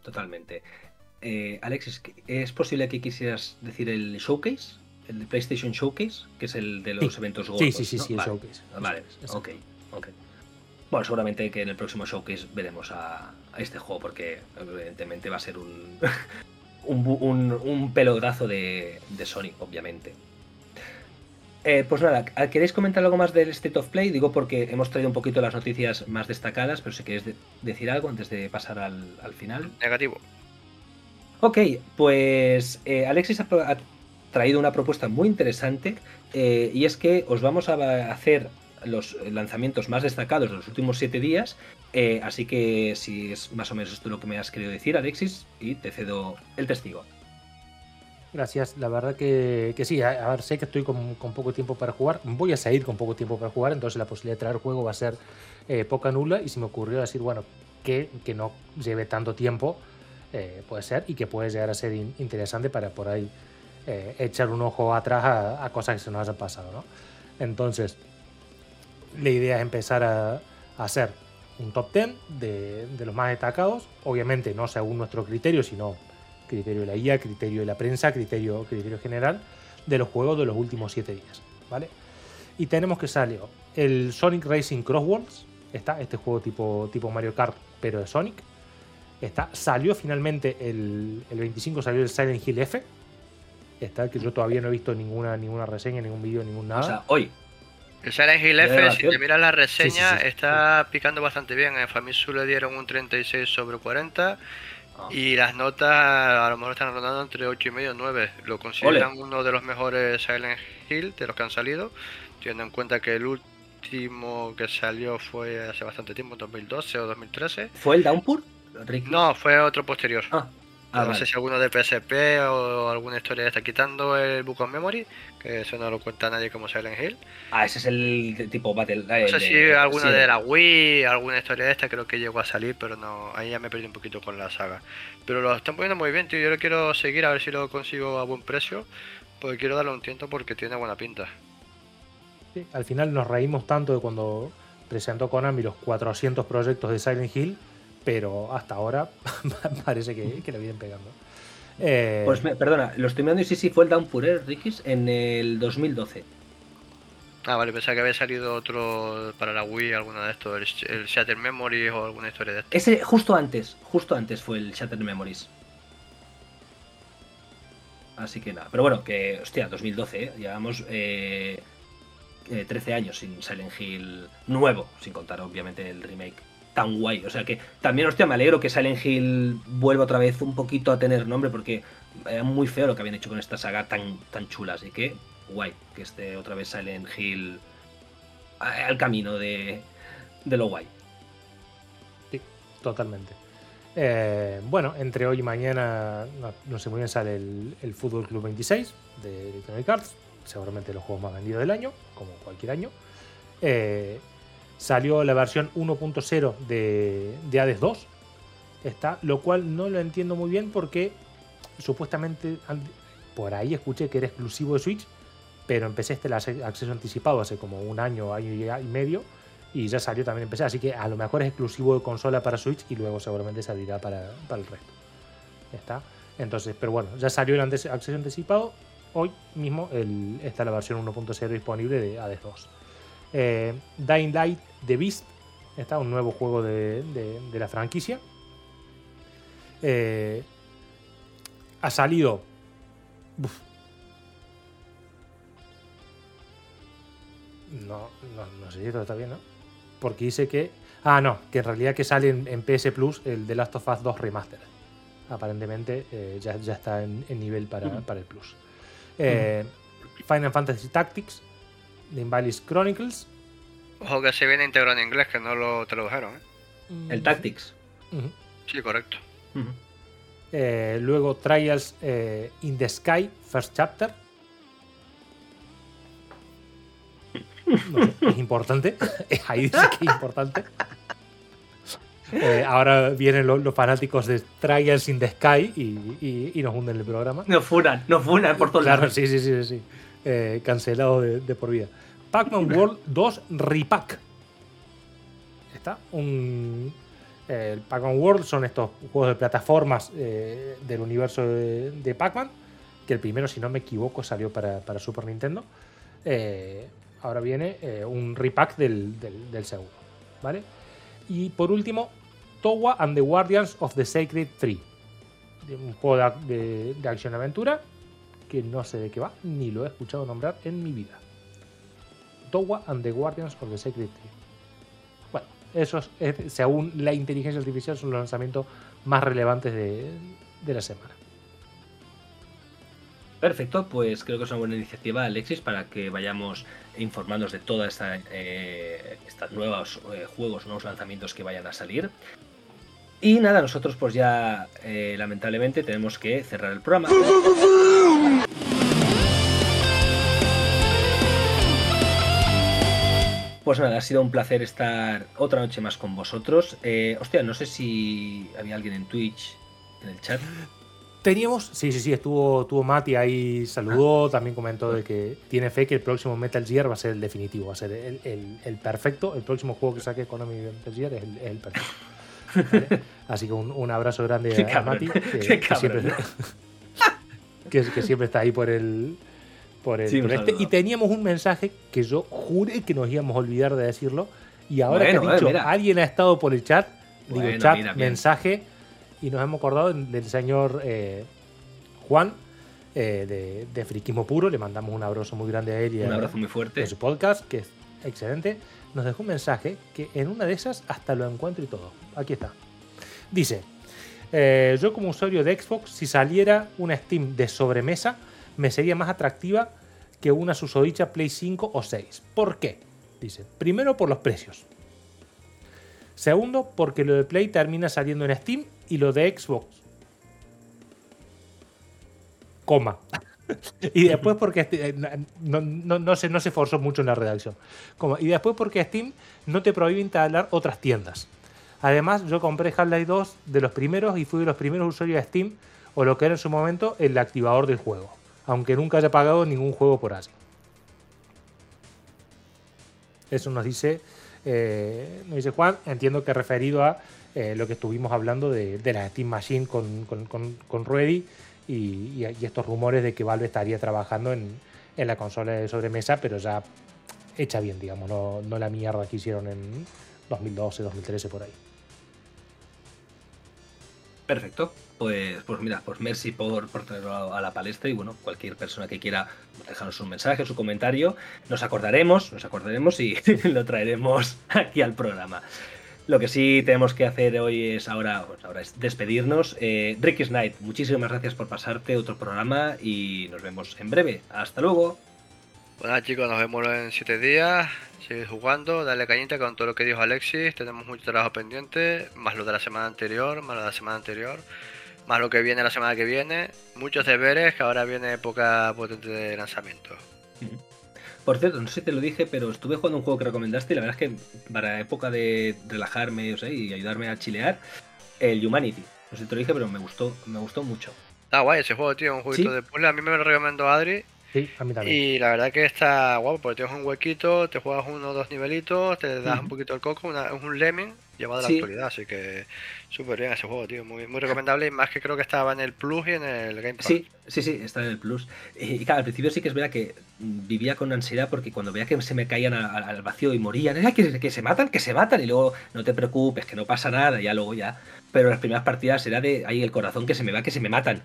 Alexis, ¿es posible que quisieras decir el Showcase? ¿El de PlayStation Showcase? Que es el de los eventos gordos. Sí, ¿no? el Showcase. Vale, ok. Bueno, seguramente que en el próximo Showcase veremos a este juego, porque evidentemente va a ser un pelotazo de Sony, obviamente. Pues nada, ¿queréis comentar algo más del State of Play? Digo porque hemos traído un poquito las noticias más destacadas, pero si queréis decir algo antes de pasar al final. Negativo. Ok, pues Alexis traído una propuesta muy interesante, y es que os vamos a hacer los lanzamientos más destacados de los últimos 7 días, así que si es más o menos esto lo que me has querido decir, Alexis, y te cedo el testigo. Gracias, la verdad que sí. A ver, sé que estoy con poco tiempo para jugar, voy a seguir con poco tiempo para jugar, entonces la posibilidad de traer juego va a ser poca nula, y se me ocurrió decir, bueno, que no lleve tanto tiempo, puede ser, y que puede llegar a ser interesante para por ahí echar un ojo atrás a cosas que se nos hayan pasado, ¿no? Entonces, la idea es empezar a hacer un top 10 de los más destacados, obviamente no según nuestro criterio, sino criterio de la guía, criterio de la prensa, criterio general de los juegos de los últimos 7 días, ¿vale? Y tenemos que salió el Sonic Racing Cross Worlds, está este juego tipo Mario Kart, pero de Sonic. Salió finalmente el 25, salió el Silent Hill F, que yo todavía no he visto ninguna reseña, ningún vídeo, ningún nada. O sea, hoy. El Silent Hill F, si te miras la reseña, Sí. está picando bastante bien. En Famitsu le dieron un 36 sobre 40. Y las notas a lo mejor están rondando entre 8,5 y 9. Lo consideran uno de los mejores Silent Hill de los que han salido, teniendo en cuenta que el último que salió fue hace bastante tiempo, 2012 o 2013. ¿Fue el Downpour, Ricky? No, fue otro posterior. No vale. sé si alguno de PSP o alguna historia está quitando el Book of Memory, que eso no lo cuenta nadie como Silent Hill. Ese es el de tipo Battle. No sé si alguna de la Wii, alguna historia de esta creo que llegó a salir, pero no, ahí ya me perdí un poquito con la saga. Pero lo están poniendo muy bien, tío. Yo lo quiero seguir a ver si lo consigo a buen precio, porque quiero darle un tiento porque tiene buena pinta. Sí, al final nos reímos tanto de cuando presentó Konami los 400 proyectos de Silent Hill, pero hasta ahora parece que le vienen pegando. Pues perdona, lo estoy mirando y sí, fue el Downpour, Ricky, en el 2012. Ah, vale, pensaba que había salido otro para la Wii, alguna de estos, el Shattered Memories o alguna historia de esto. Ese justo antes fue el Shattered Memories. Así que nada, pero bueno, que hostia, 2012, llevamos 13 años sin Silent Hill nuevo, sin contar obviamente el remake tan guay. O sea que también, hostia, me alegro que Silent Hill vuelva otra vez un poquito a tener nombre, porque era muy feo lo que habían hecho con esta saga tan chula. Así que guay que esté otra vez Silent Hill al camino de lo guay. Sí, totalmente. Bueno, entre hoy y mañana, no sé muy bien, sale el Fútbol Club 26 de Electronic Arts, seguramente los juegos más vendidos del año, como cualquier año. Salió la versión 1.0 de Hades 2, lo cual no lo entiendo muy bien porque supuestamente por ahí escuché que era exclusivo de Switch, pero en PC el acceso anticipado hace como un año y medio, y ya salió también en PC, así que a lo mejor es exclusivo de consola para Switch y luego seguramente salirá para el resto. Entonces, pero bueno, ya salió el acceso anticipado. Hoy mismo está la versión 1.0 disponible de Hades 2. Dying Light The Beast, un nuevo juego de la franquicia. Ha salido. No sé si esto está bien, ¿no? Porque dice que. Que en realidad que sale en PS Plus el The Last of Us 2 Remaster. Aparentemente ya está en nivel para el Plus. Final Fantasy Tactics, The Invalis Chronicles. Ojo que se viene integrado en inglés, que no lo tradujeron, ¿eh? El Tactics. Sí, correcto. Luego Trials in the Sky First Chapter. No sé, es importante. Ahí dice que es importante. Ahora vienen los fanáticos de Trials in the Sky y nos hunden el programa. Nos funan por todos lados. Claro, sí. Cancelado de por vida. Pac-Man World 2 Repack. El Pac-Man World son estos juegos de plataformas del universo de Pac-Man, que el primero, si no me equivoco, salió para Super Nintendo. Ahora viene un repack del segundo, ¿vale? Y por último, Towa and the Guardians of the Sacred Tree, un juego de acción-aventura que no sé de qué va, ni lo he escuchado nombrar en mi vida. Towa and the Guardians of the Sacred Tree. Bueno, esos, según la inteligencia artificial, son los lanzamientos más relevantes de la semana. Perfecto, pues creo que es una buena iniciativa, Alexis, para que vayamos informándonos de todas estas nuevos juegos, nuevos lanzamientos que vayan a salir. Y nada, nosotros pues ya lamentablemente tenemos que cerrar el programa. Pues nada, ha sido un placer estar otra noche más con vosotros. Hostia, no sé si había alguien en Twitch, en el chat. Teníamos, sí, estuvo Mati ahí, saludó, también comentó de que tiene fe que el próximo Metal Gear va a ser el definitivo, va a ser el perfecto. El próximo juego que saque Konami de Metal Gear es el perfecto. ¿Vale? Así que un abrazo grande a Mati, que siempre está ahí por el Sí, por este. Y teníamos un mensaje que yo juré que nos íbamos a olvidar de decirlo, y ahora Bueno, que ha dicho, mira. alguien ha estado por el chat, digo Bueno, chat, mira, bien. mensaje, y nos hemos acordado del señor Juan de Friquismo Puro. Le mandamos un abrazo muy grande a él y Un abrazo muy de fuerte. su podcast, que es excelente. Nos dejó un mensaje que en una de esas hasta lo encuentro y todo. Aquí está. Dice: yo como usuario de Xbox, si saliera una Steam de sobremesa, me sería más atractiva que una susodicha Play 5 o 6. ¿Por qué? Dice: primero, por los precios. Segundo, porque lo de Play termina saliendo en Steam y lo de Xbox, coma. Y después porque no se forzó mucho en la redacción. Y después porque Steam no te prohíbe instalar otras tiendas. Además, yo compré Half-Life 2 de los primeros y fui de los primeros usuarios de Steam, o lo que era en su momento el activador del juego, aunque nunca haya pagado ningún juego por así. Eso nos dice Juan. Entiendo que referido a lo que estuvimos hablando de la Steam Machine con Ruedi y estos rumores de que Valve estaría trabajando en la consola de sobremesa, pero ya hecha bien, digamos, no la mierda que hicieron en 2012, 2013 por ahí. Perfecto. Pues mira, pues merci por traerlo a la palestra, y bueno, cualquier persona que quiera dejarnos un mensaje, su comentario, nos acordaremos y lo traeremos aquí al programa. Lo que sí tenemos que hacer hoy es ahora es despedirnos. Ricky Knight, muchísimas gracias por pasarte otro programa y nos vemos en breve. Hasta luego. Bueno, chicos, nos vemos en 7 días. Seguid jugando, dale cañita con todo lo que dijo Alexis. Tenemos mucho trabajo pendiente, más lo de la semana anterior, más lo que viene la semana que viene. Muchos deberes, que ahora viene época potente de lanzamiento. Por cierto, no sé si te lo dije, pero estuve jugando un juego que recomendaste y la verdad es que para época de relajarme, y ayudarme a chilear, el Humanity. No sé si te lo dije, pero me gustó mucho. Está guay ese juego, tío, un jueguito ¿Sí? de puzzle. A mí me lo recomendó Adri. Sí, a mí también. Y la verdad que está guapo, porque tienes un huequito, te juegas 1 o 2 nivelitos, te das un poquito el coco, es un Lemming llevado a la actualidad, así que súper bien ese juego, tío, muy recomendable, y más que creo que estaba en el Plus y en el Game Pass. Sí, está en el Plus. Y claro, al principio sí que es verdad que vivía con ansiedad porque cuando veía que se me caían al vacío y morían, era que se matan, y luego no te preocupes, que no pasa nada, ya luego ya. Pero las primeras partidas era de ahí el corazón que se me va, que se me matan.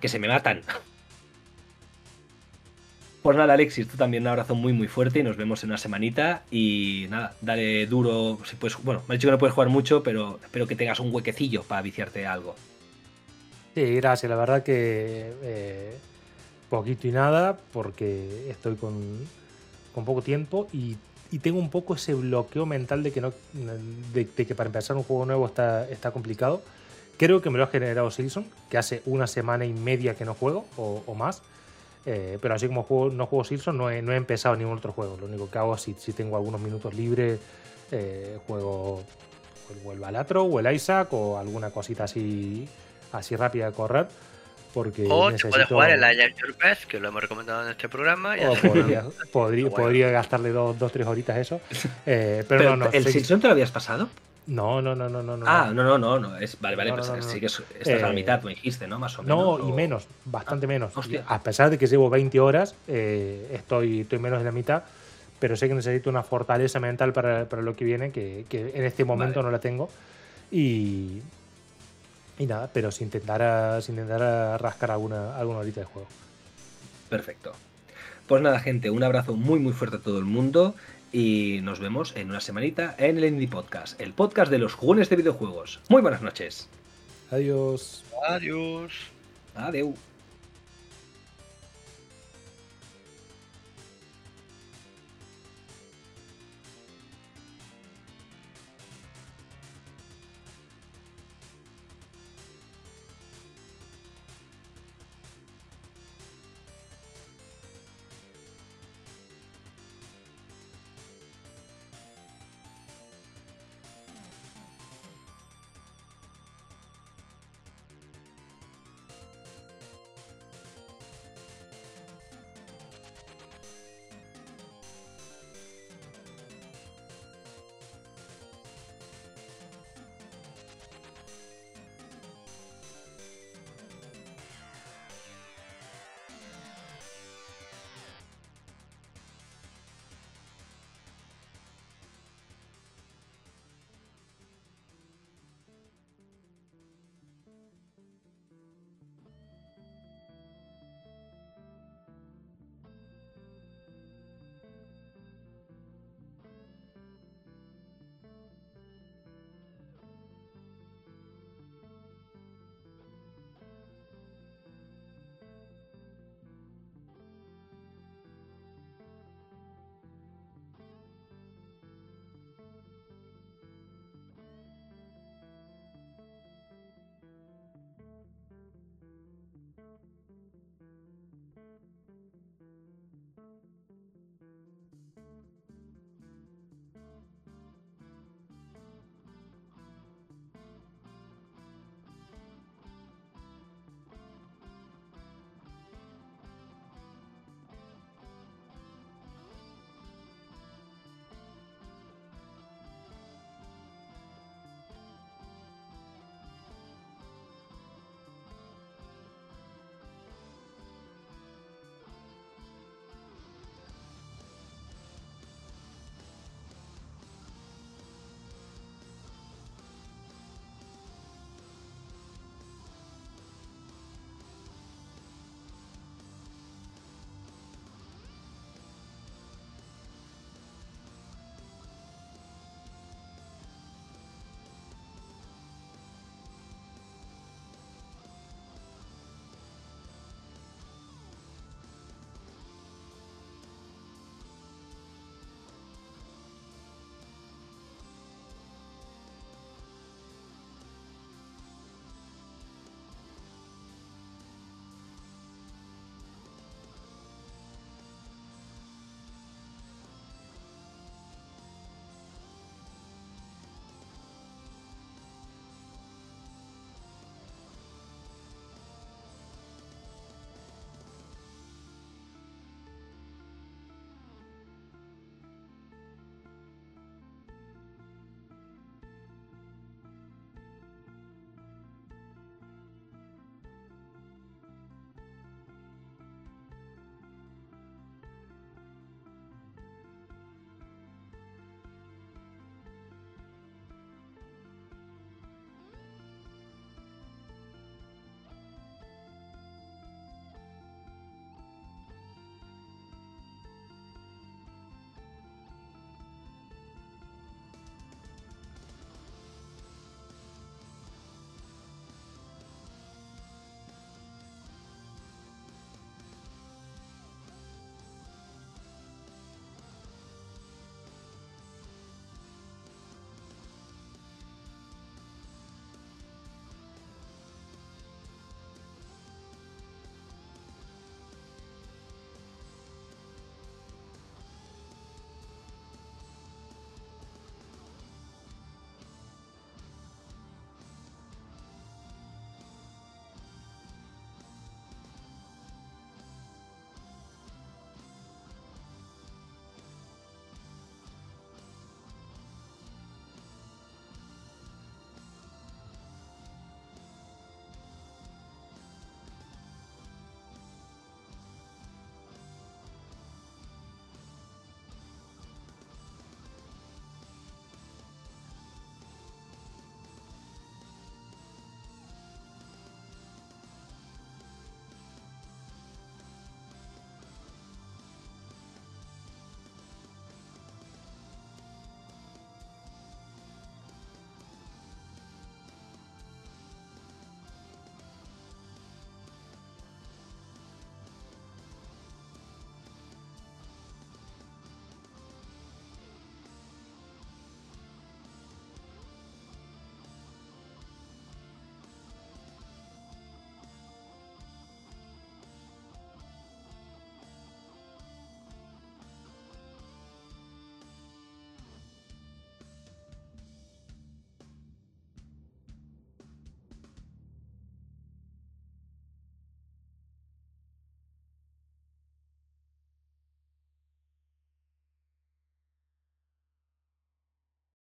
Pues nada, Alexis, tú también un abrazo muy muy fuerte y nos vemos en una semanita. Y nada, dale duro, si puedes. Bueno, me has dicho que no puedes jugar mucho, pero espero que tengas un huequecillo para viciarte algo. Sí, gracias. La verdad que poquito y nada, porque estoy con poco tiempo y tengo un poco ese bloqueo mental de que para empezar un juego nuevo está complicado. Creo que me lo ha generado Silson, que hace una semana y media que no juego o más. Pero así como no juego Silson, no he empezado ningún otro juego. Lo único que hago, si tengo algunos minutos libres, juego el Balatro o el Isaac o alguna cosita así rápida de correr. Porque o te puedes jugar el I Am Your Pet, que lo hemos recomendado en este programa. Podría gastarle 2-3 horitas eso. Pero no. ¿El Silson te lo habías pasado? No. Ah, no. Vale, No, pues no. sí que estás a la mitad, me dijiste, ¿no? Más o menos. No, y menos, bastante menos. Hostia. A pesar de que llevo 20 horas, estoy menos de la mitad, pero sé que necesito una fortaleza mental para lo que viene, que en este momento no la tengo. Y nada, pero sin intentar rascar alguna horita de juego. Perfecto. Pues nada, gente, un abrazo muy muy fuerte a todo el mundo. Y nos vemos en una semanita en el Indie Podcast, el podcast de los jugones de videojuegos. Muy buenas noches. Adiós. Adiós. Adeu.